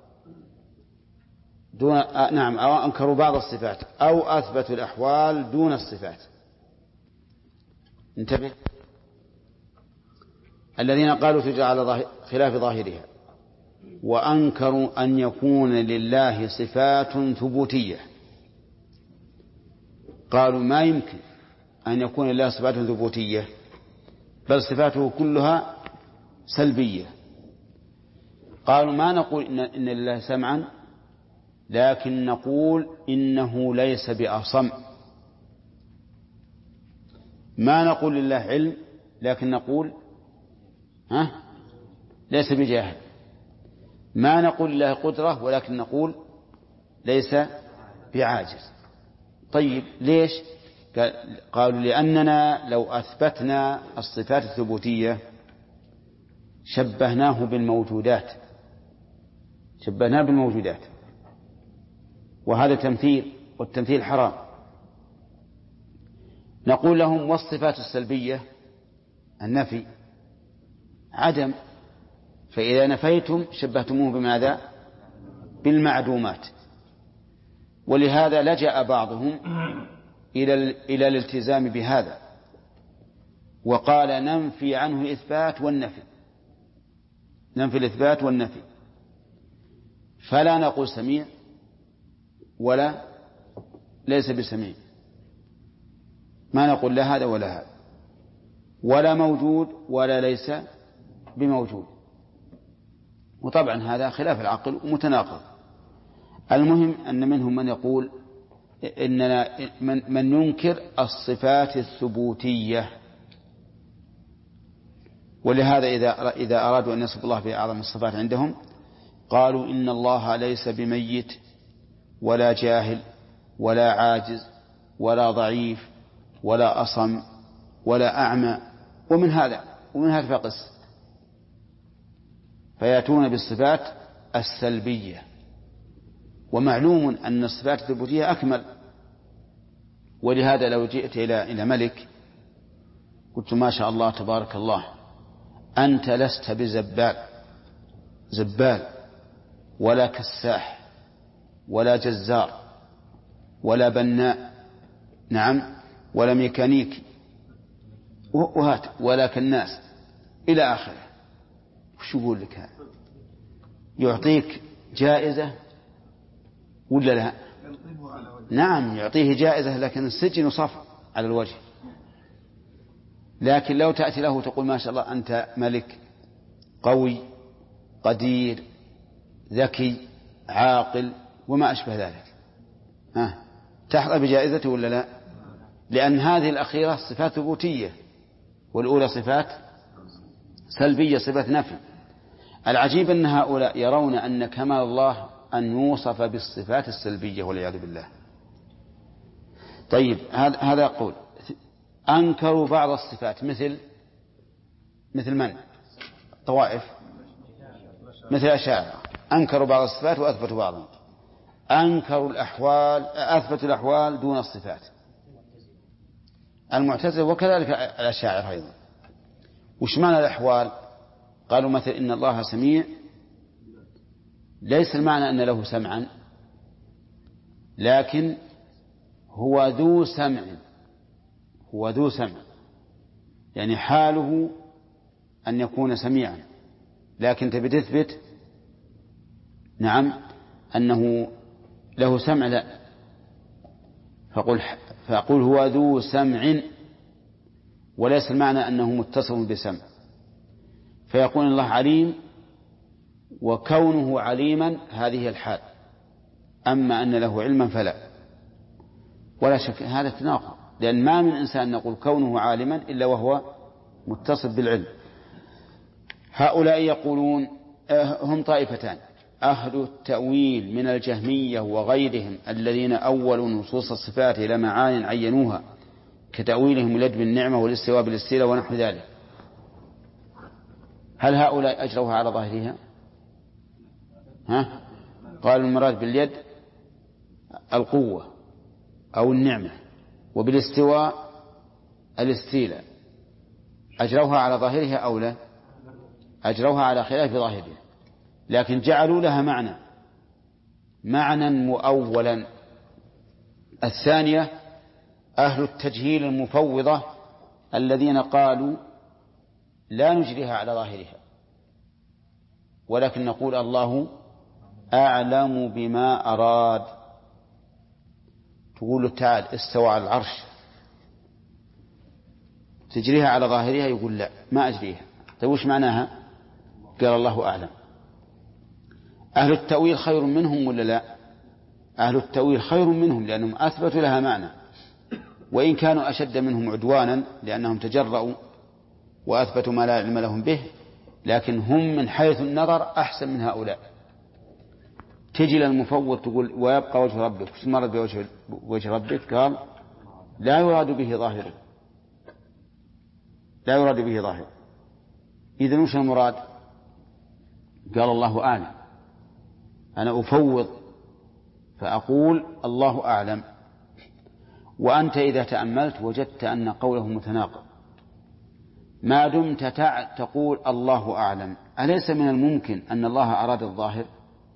دون آه نعم أو أنكروا بعض الصفات أو أثبتوا الأحوال دون الصفات. انتبه، الذين قالوا تجرى على ظاهر خلاف ظاهرها وأنكروا أن يكون لله صفات ثبوتية، قالوا ما يمكن أن يكون لله صفات ثبوتية بل صفاته كلها سلبية. قالوا ما نقول إن, إن لله سمعا، لكن نقول إنه ليس بأصم. ما نقول لله علم، لكن نقول ها ليس بجاهل. ما نقول لله قدرة، ولكن نقول ليس بعاجز. طيب ليش؟ قالوا لأننا لو أثبتنا الصفات الثبوتية شبهناه بالموجودات شبهناه بالموجودات وهذا تمثيل، والتمثيل حرام. نقول لهم والصفات السلبية النفي عدم، فإذا نفيتم شبهتموه بماذا؟ بالمعدومات. ولهذا لجأ بعضهم إلى إلى الالتزام بهذا وقال ننفي عنه الإثبات والنفي ننفي الإثبات والنفي فلا نقول سميع ولا ليس بسميع. ما نقول لا هذا ولا هذا، ولا موجود ولا ليس بموجود. وطبعا هذا خلاف العقل ومتناقض. المهم أن منهم من يقول إننا من, من ينكر الصفات الثبوتية، ولهذا إذا إذا أرادوا أن يصف الله بأعظم الصفات عندهم قالوا إن الله ليس بميت ولا جاهل ولا عاجز ولا ضعيف ولا أصم ولا أعمى، ومن هذا ومن هذا فقس، فيأتون بالصفات السلبية. ومعلوم أن الصفات الثبوتية أكمل. ولهذا لو جئت إلى إلى ملك قلت ما شاء الله تبارك الله أنت لست بزبال زبال ولا كساح ولا جزار ولا بناء، نعم، ولا ميكانيكي، وهات ولا كناس إلى آخره، وش يقول لك هذا؟ يعطيك جائزة ولا لا؟ نعم يعطيه جائزة، لكن السجن يصف على الوجه. لكن لو تأتي له تقول ما شاء الله أنت ملك قوي قدير ذكي عاقل وما أشبه ذلك، ها تحظى بجائزته ولا لا؟ لأن هذه الأخيرة صفات ثبوتية والأولى صفات سلبية، صفات نفي. العجيب أن هؤلاء يرون أن كمال الله أن يوصف بالصفات السلبية والعياذ بالله. طيب هذا هذا قول. أنكروا بعض الصفات مثل مثل من؟ طوائف مثل الأشاعرة أنكروا بعض الصفات وأثبتوا بعضها. أنكروا الأحوال أثبتوا الأحوال دون الصفات، المعتزلة وكذلك الأشاعرة أيضا. وش معنى الأحوال؟ قالوا مثل إن الله سميع، ليس المعنى أن له سمعا، لكن هو ذو سمع، هو ذو سمع، يعني حاله أن يكون سميعا، لكن تبي تثبت نعم أنه له سمع لا، فقل, فأقول هو ذو سمع، وليس المعنى أنه متصل بسمع. فيقول الله عليم، وكونه عليما هذه الحال، أما أن له علما فلا. ولا شك هذا تناقض، لأن ما من إنسان نقول كونه عالما إلا وهو متصل بالعلم. هؤلاء يقولون هم طائفتان: أهل التأويل من الجهمية وغيرهم الذين أولوا نصوص الصفات إلى معان عينوها كتأويلهم اليد بالنعمة والاستواء بالاستيلاء ونحو ذلك. هل هؤلاء أجروها على ظاهرها؟ ها؟ قالوا المراد باليد القوة أو النعمة، وبالاستواء الاستيلاء، أجروها على ظاهرها أو لا؟ أجروها على خلاف ظاهرها، لكن جعلوا لها معنى معنى مؤولا. الثانية أهل التجهيل المفوضة الذين قالوا لا نجريها على ظاهرها، ولكن نقول الله أعلم بما أراد. تقول تعالى استوى على العرش، تجريها على ظاهرها؟ يقول لا ما أجريها. طيب وش معناها؟ قال الله أعلم. أهل التأويل خير منهم ولا لا؟ أهل التأويل خير منهم لأنهم أثبتوا لها معنى، وإن كانوا أشد منهم عدوانا لأنهم تجرؤوا وأثبتوا ما لا علم لهم به، لكن هم من حيث النظر أحسن من هؤلاء. تجي للمفوض تقول ويبقى وجه ربك، وش المرض بوجه وجه ربك؟ قال لا يراد به ظاهره، لا يراد به ظاهره. إذن وش المراد؟ قال الله أعلم. أنا أفوض فأقول الله أعلم. وأنت إذا تأملت وجدت أن قوله متناقض. ما دمت تقول الله أعلم، أليس من الممكن أن الله أراد الظاهر؟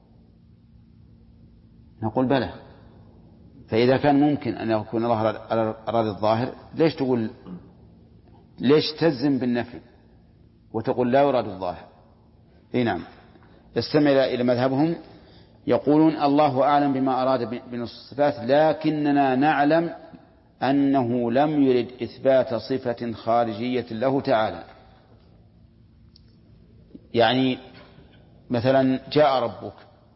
نقول بلى. فإذا كان ممكن أن يكون الله أراد الظاهر، ليش تقول ليش تجزم بالنفي وتقول لا يراد الظاهر؟ إيه نعم. استمع إلى مذهبهم، يقولون الله أعلم بما أراد بنص الصفات، لكننا نعلم أنه لم يرد إثبات صفة خارجية له تعالى. يعني مثلا جاء ربك،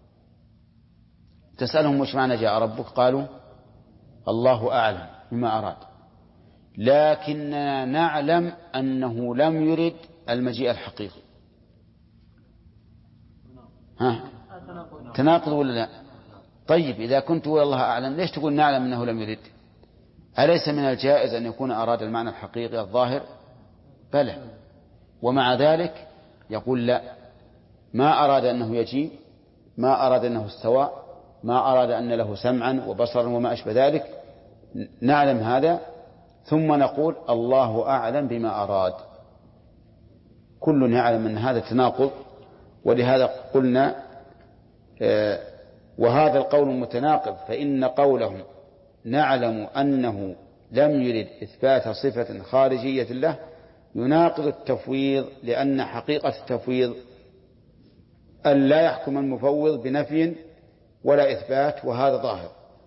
تسألهم وش معنى جاء ربك؟ قالوا الله أعلم بما أراد، لكننا نعلم أنه لم يرد المجيء الحقيقي. ها تناقض ولا لا؟ طيب إذا كنت تقول الله أعلم ليش تقول نعلم أنه لم يرد؟ أليس من الجائز أن يكون أراد المعنى الحقيقي الظاهر؟ بلى، ومع ذلك يقول لا، ما أراد أنه يجيب، ما أراد أنه استوى، ما أراد أن له سمعا وبصرا وما أشبه ذلك، نعلم هذا ثم نقول الله أعلم بما أراد. كل يعلم أن هذا تناقض، ولهذا قلنا آه وهذا القول متناقض، فإن قولهم نعلم أنه لم يرد إثبات صفة خارجية له يناقض التفويض، لأن حقيقة التفويض أن لا يحكم المفوض بنفي ولا إثبات، وهذا ظاهر.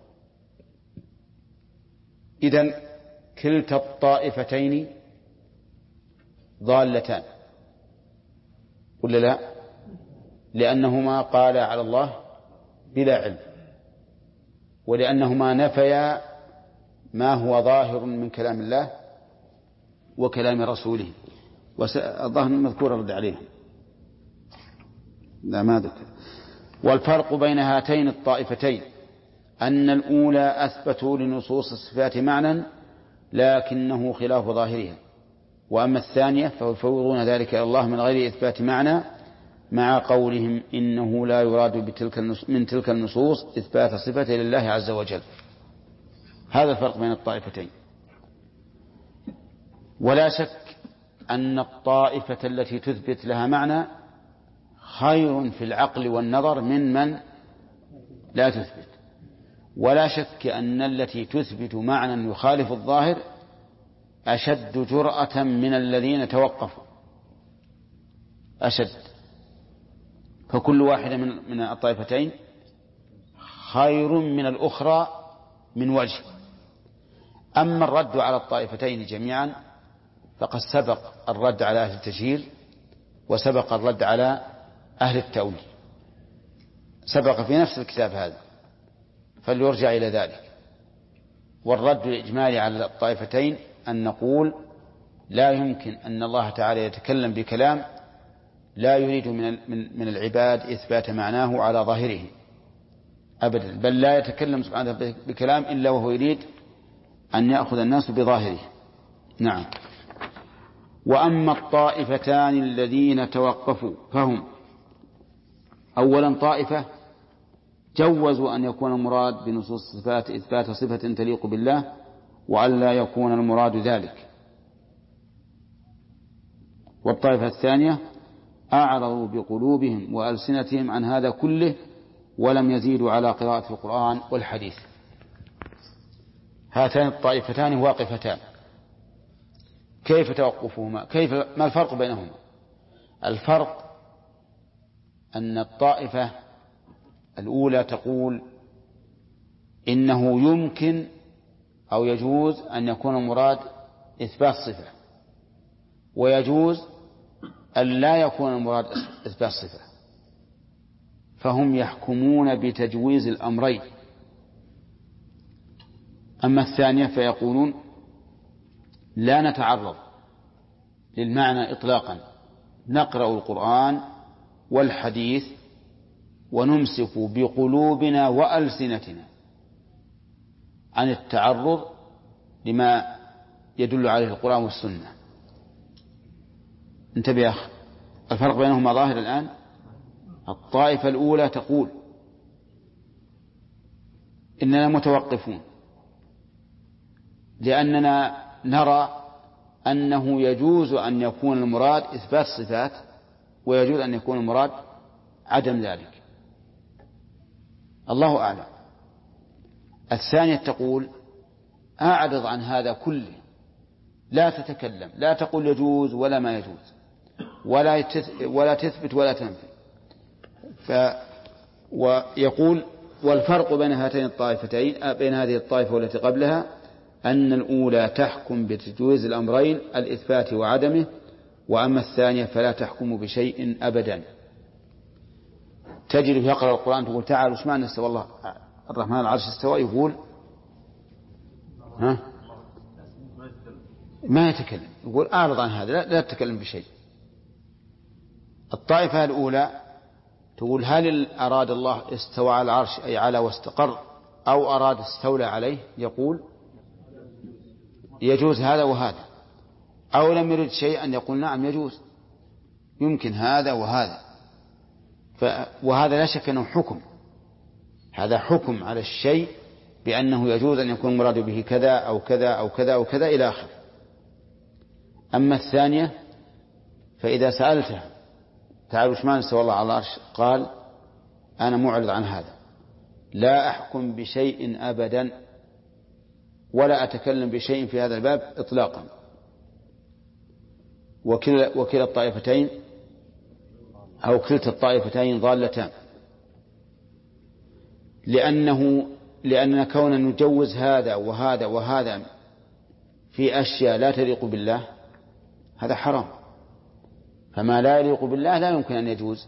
إذن كلتا الطائفتين ضالتان ولا لا؟ لأنهما قال على الله بلا علم، ولأنهما نفيا ما هو ظاهر من كلام الله وكلام رسوله. والظاهر المذكور رد عليه لا ما ذكر. والفرق بين هاتين الطائفتين أن الأولى أثبتوا لنصوص الصفات معنى لكنه خلاف ظاهرها، وأما الثانية فيفوضون ذلك إلى الله من غير إثبات معنى، مع قولهم إنه لا يراد بتلك من تلك النصوص إثبات صفة لله عز وجل. هذا الفرق بين الطائفتين. ولا شك أن الطائفة التي تثبت لها معنى خير في العقل والنظر من من لا تثبت، ولا شك أن التي تثبت معنى يخالف الظاهر أشد جرأة من الذين توقفوا، أشد. فكل واحدة من من الطائفتين خير من الأخرى من وجه. أما الرد على الطائفتين جميعا فقد سبق الرد على أهل التجهيل وسبق الرد على أهل التأويل، سبق في نفس الكتاب هذا، فليرجع إلى ذلك. والرد الإجمالي على الطائفتين أن نقول لا يمكن أن الله تعالى يتكلم بكلام لا يريد من من العباد إثبات معناه على ظاهره أبدا، بل لا يتكلم سبحانه بكلام إلا وهو يريد أن يأخذ الناس بظاهره. نعم. وأما الطائفتان الذين توقفوا فهم: أولا طائفة جوزوا أن يكون المراد بنصوص الصفات إثبات صفة تليق بالله وأن لا يكون المراد ذلك. والطائفة الثانية أعرضوا بقلوبهم وألسنتهم عن هذا كله ولم يزيدوا على قراءة القرآن والحديث. هاتان الطائفتان واقفتان، كيف توقفهما؟ كيف ما الفرق بينهما؟ الفرق أن الطائفة الأولى تقول إنه يمكن أو يجوز أن يكون المراد إثبات صفة، ويجوز أن لا يكون المراد إثبات صفة، فهم يحكمون بتجويز الأمرين. أما الثانية فيقولون لا نتعرض للمعنى إطلاقا، نقرأ القرآن والحديث ونمسك بقلوبنا وألسنتنا عن التعرض لما يدل عليه القرآن والسنة. انتبه يا أخي، الفرق بينهما ظاهر الآن. الطائفة الأولى تقول إننا متوقفون لأننا نرى أنه يجوز أن يكون المراد إثبات الصفات ويجوز أن يكون المراد عدم ذلك، الله أعلم. الثانية تقول أعرض عن هذا كله، لا تتكلم، لا تقول يجوز ولا ما يجوز، ولا ولا تثبت ولا تنفي. ف ويقول والفرق بين هاتين الطائفتين، بين هذه الطائفة والتي قبلها، أن الأولى تحكم بتجويز الأمرين الإثبات وعدمه، وأما الثانية فلا تحكم بشيء أبدا. تجد يقرأ القرآن تقول تعال وش معنى استوى الله الرحمن العرش استوى، يقول ها ما يتكلم، يقول أعرض عن هذا، لا, لا تتكلم بشيء. الطائفة الأولى تقول هل أراد الله استوى على العرش أي على واستقر، أو أراد استولى عليه، يقول يجوز هذا وهذا، أو لم يرد شيئا يقول نعم يجوز، يمكن هذا وهذا. ف... وهذا لا شك أنه حكم، هذا حكم على الشيء بأنه يجوز أن يكون مراد به كذا أو كذا أو كذا أو كذا إلى آخره. أما الثانية فإذا سألته تعالوا وش معنى استوى الله على العرش، قال أنا معرض عن هذا، لا أحكم بشيء أبدا ولا أتكلم بشيء في هذا الباب إطلاقا. وكلا, وكلا الطائفتين أو كلتا الطائفتين ضالتان، لأنه لأننا كوننا نجوز هذا وهذا وهذا في أشياء لا تليق بالله هذا حرام، فما لا يليق بالله لا يمكن أن يجوز.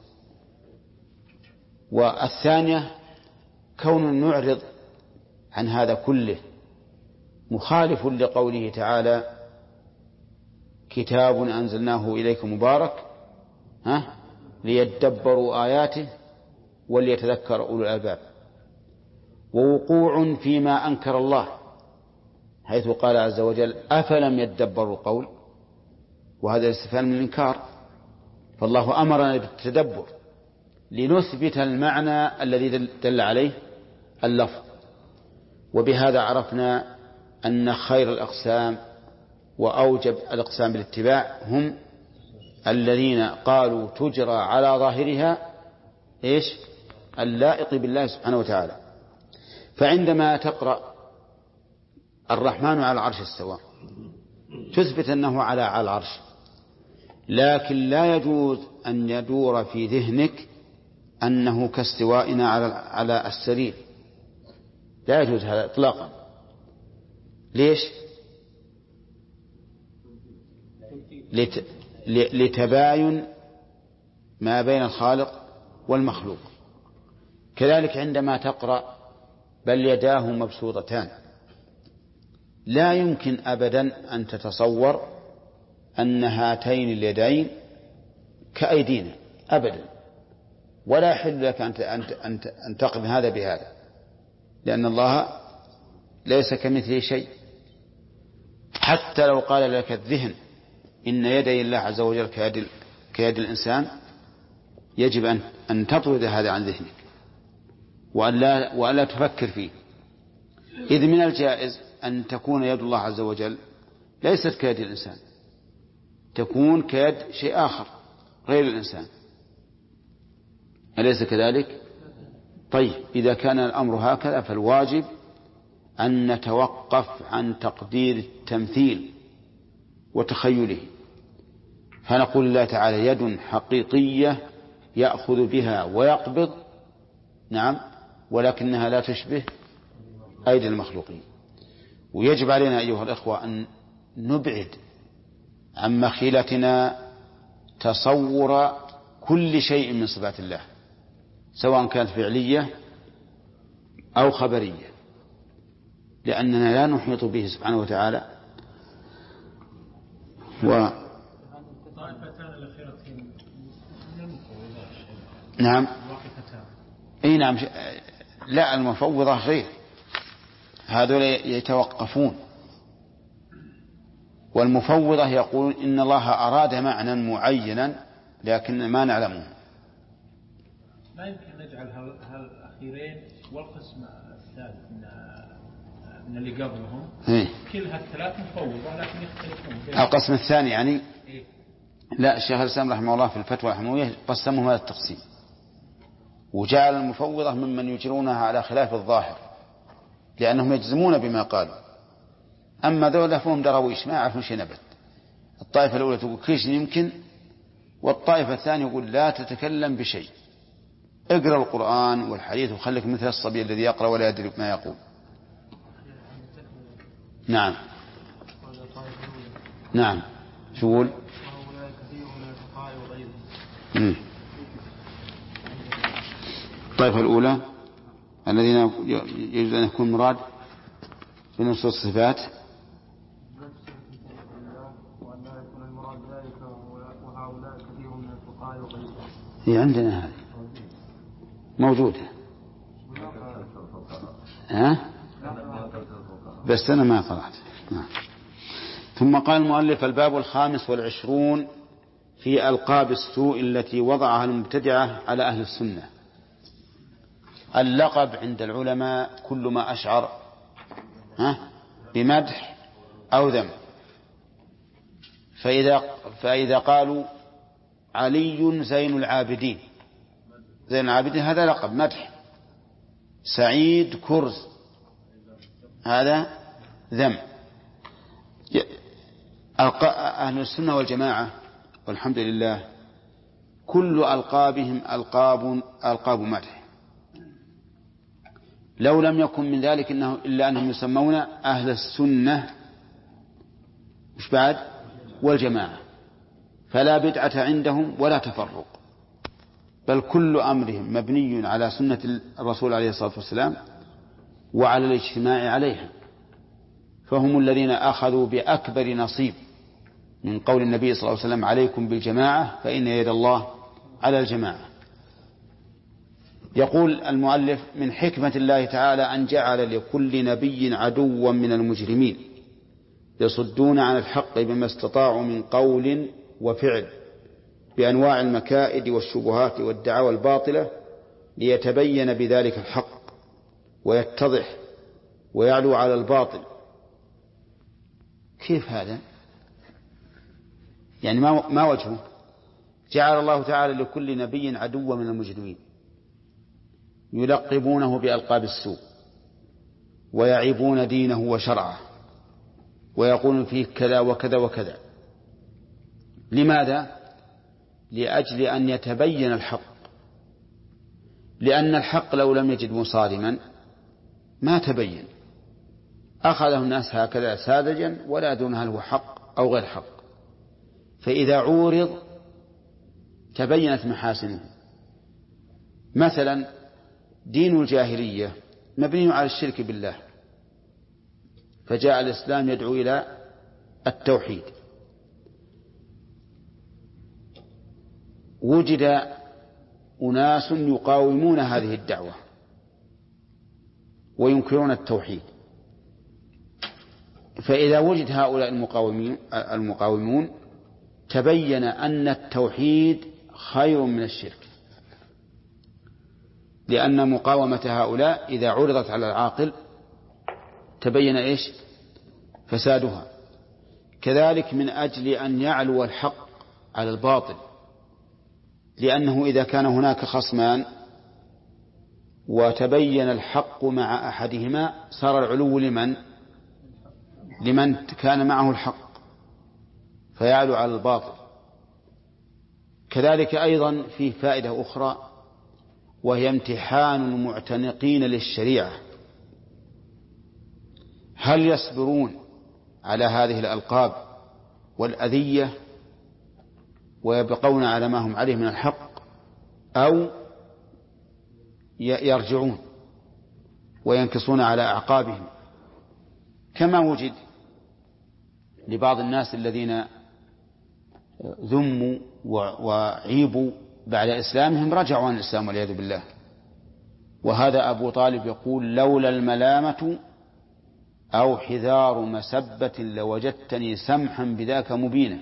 والثانية كون نعرض عن هذا كله مخالف لقوله تعالى كتاب أنزلناه إليكم مبارك ها ليدبروا آياته وليتذكر أولو الألباب، ووقوع فيما أنكر الله حيث قال عز وجل أفلم يدبروا القول، وهذا الاستفهام من الإنكار، فالله أمرنا بالتدبر لنثبت المعنى الذي دل عليه اللفظ. وبهذا عرفنا أن خير الأقسام وأوجب الأقسام بالاتباع هم الذين قالوا تجرى على ظاهرها إيش اللائق بالله سبحانه وتعالى. فعندما تقرأ الرحمن على العرش استوى تثبت أنه على على العرش، لكن لا يجوز أن يدور في ذهنك أنه كاستوائنا على على السرير، لا يجوز هذا إطلاقا. ليش؟ لت... لتباين ما بين الخالق والمخلوق. كذلك عندما تقرأ بل يداه مبسوطتان، لا يمكن أبدا أن تتصور أن هاتين اليدين كأيدينا أبدا، ولا يحل لك أن تقرن هذا بهذا، لأن الله ليس كمثله شيء. حتى لو قال لك الذهن إن يدي الله عز وجل كيد, كيد الإنسان، يجب أن, أن تطرد هذا عن ذهنك وأن لا, وأن لا تفكر فيه، إذ من الجائز أن تكون يد الله عز وجل ليست كيد الإنسان، تكون كيد شيء آخر غير الإنسان، أليس كذلك؟ طيب إذا كان الأمر هكذا فالواجب أن نتوقف عن تقدير التمثيل وتخيله، فنقول الله تعالى يد حقيقية يأخذ بها ويقبض، نعم، ولكنها لا تشبه أيدي المخلوقين. ويجب علينا أيها الأخوة أن نبعد عن مخيلتنا تصور كل شيء من صفات الله سواء كانت فعلية أو خبرية، لأننا لا نحيط به سبحانه وتعالى. و نعم اي نعم لا المفوضة غير، هذول يتوقفون، والمفوضة يقول إن الله أراد معنى معينا لكن ما نعلمه. ما يمكن نجعل هالأخيرين والقسم الثالث من من اللي قبلهم إيه؟ كل هالثلاث مفوضة لكن يختلفون. القسم الثاني يعني إيه؟ لا، الشيخ الإسلام رحمه الله في الفتوى الحموية قسمهم هذا التقسيم، وجعل المفوضة ممن يجرونها على خلاف الظاهر لأنهم يجزمون بما قالوا، أما ذولا فهم درويش ما يعرفون شيء نبت. الطائفة الأولى تقول كل شيء يمكن، والطائفة الثانية يقول لا تتكلم بشيء، اقرأ القرآن والحديث وخلك مثل الصبي الذي يقرأ ولا يدري ما يقول. نعم نعم شو الطائفة الأولى الذين يجوز أن يكون مراد بنصوص الصفات هي عندنا هذه موجودة ها؟ بس أنا ما قرأت. ثم قال المؤلف الباب الخامس والعشرون في ألقاب السوء التي وضعها المبتدعة على أهل السنة. اللقب عند العلماء كل ما أشعر ها بمدح أو ذم. فإذا, فإذا قالوا علي زين العابدين، زين العابدين هذا لقب مدح. سعيد كرز هذا ذم. أهل السنة والجماعة والحمد لله كل ألقابهم ألقاب, ألقاب مدح، لو لم يكن من ذلك إنه إلا أنهم يسمون أهل السنة مش بعد والجماعة، فلا بدعة عندهم ولا تفرق، بل كل أمرهم مبني على سنة الرسول عليه الصلاة والسلام وعلى الاجتماع عليها. فهم الذين أخذوا بأكبر نصيب من قول النبي صلى الله عليه وسلم عليكم بالجماعة فإن يد الله على الجماعة. يقول المؤلف من حكمة الله تعالى أن جعل لكل نبي عدوا من المجرمين يصدون عن الحق بما استطاعوا من قول وفعل بأنواع المكائد والشبهات والدعاوى الباطلة ليتبين بذلك الحق ويتضح ويعلو على الباطل. كيف هذا؟ يعني ما, ما وجهه؟ جعل الله تعالى لكل نبي عدوا من المجرمين يلقبونه بألقاب السوء ويعيبون دينه وشرعه ويقولون فيه كذا وكذا وكذا. لماذا؟ لأجل أن يتبين الحق، لأن الحق لو لم يجد مصادما ما تبين، أخذه الناس هكذا ساذجا ولا دون هل هو حق أو غير حق. فإذا عورض تبينت محاسنه. مثلا دين الجاهلية مبني على الشرك بالله، فجاء الإسلام يدعو إلى التوحيد. وجد أناس يقاومون هذه الدعوة وينكرون التوحيد، فإذا وجد هؤلاء المقاومين المقاومون تبين أن التوحيد خير من الشرك، لأن مقاومة هؤلاء إذا عرضت على العاقل تبين إيش فسادها. كذلك من أجل أن يعلو الحق على الباطل، لأنه إذا كان هناك خصمان وتبين الحق مع أحدهما صار العلو لمن لمن كان معه الحق فيعلو على الباطل. كذلك أيضا فيه فائدة أخرى وهي امتحان المعتنقين للشريعة، هل يصبرون على هذه الألقاب والأذية ويبقون على ما هم عليه من الحق أو يرجعون وينكصون على أعقابهم، كما وجد لبعض الناس الذين ذموا وعيبوا بعد إسلامهم رجعوا عن الإسلام والعياذ بالله. وهذا أبو طالب يقول لولا الملامة أو حذار مسبة لوجدتني سمحا بذاك مبينا.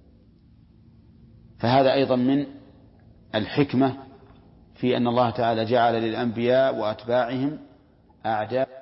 فهذا أيضا من الحكمة في أن الله تعالى جعل للأنبياء وأتباعهم أعداء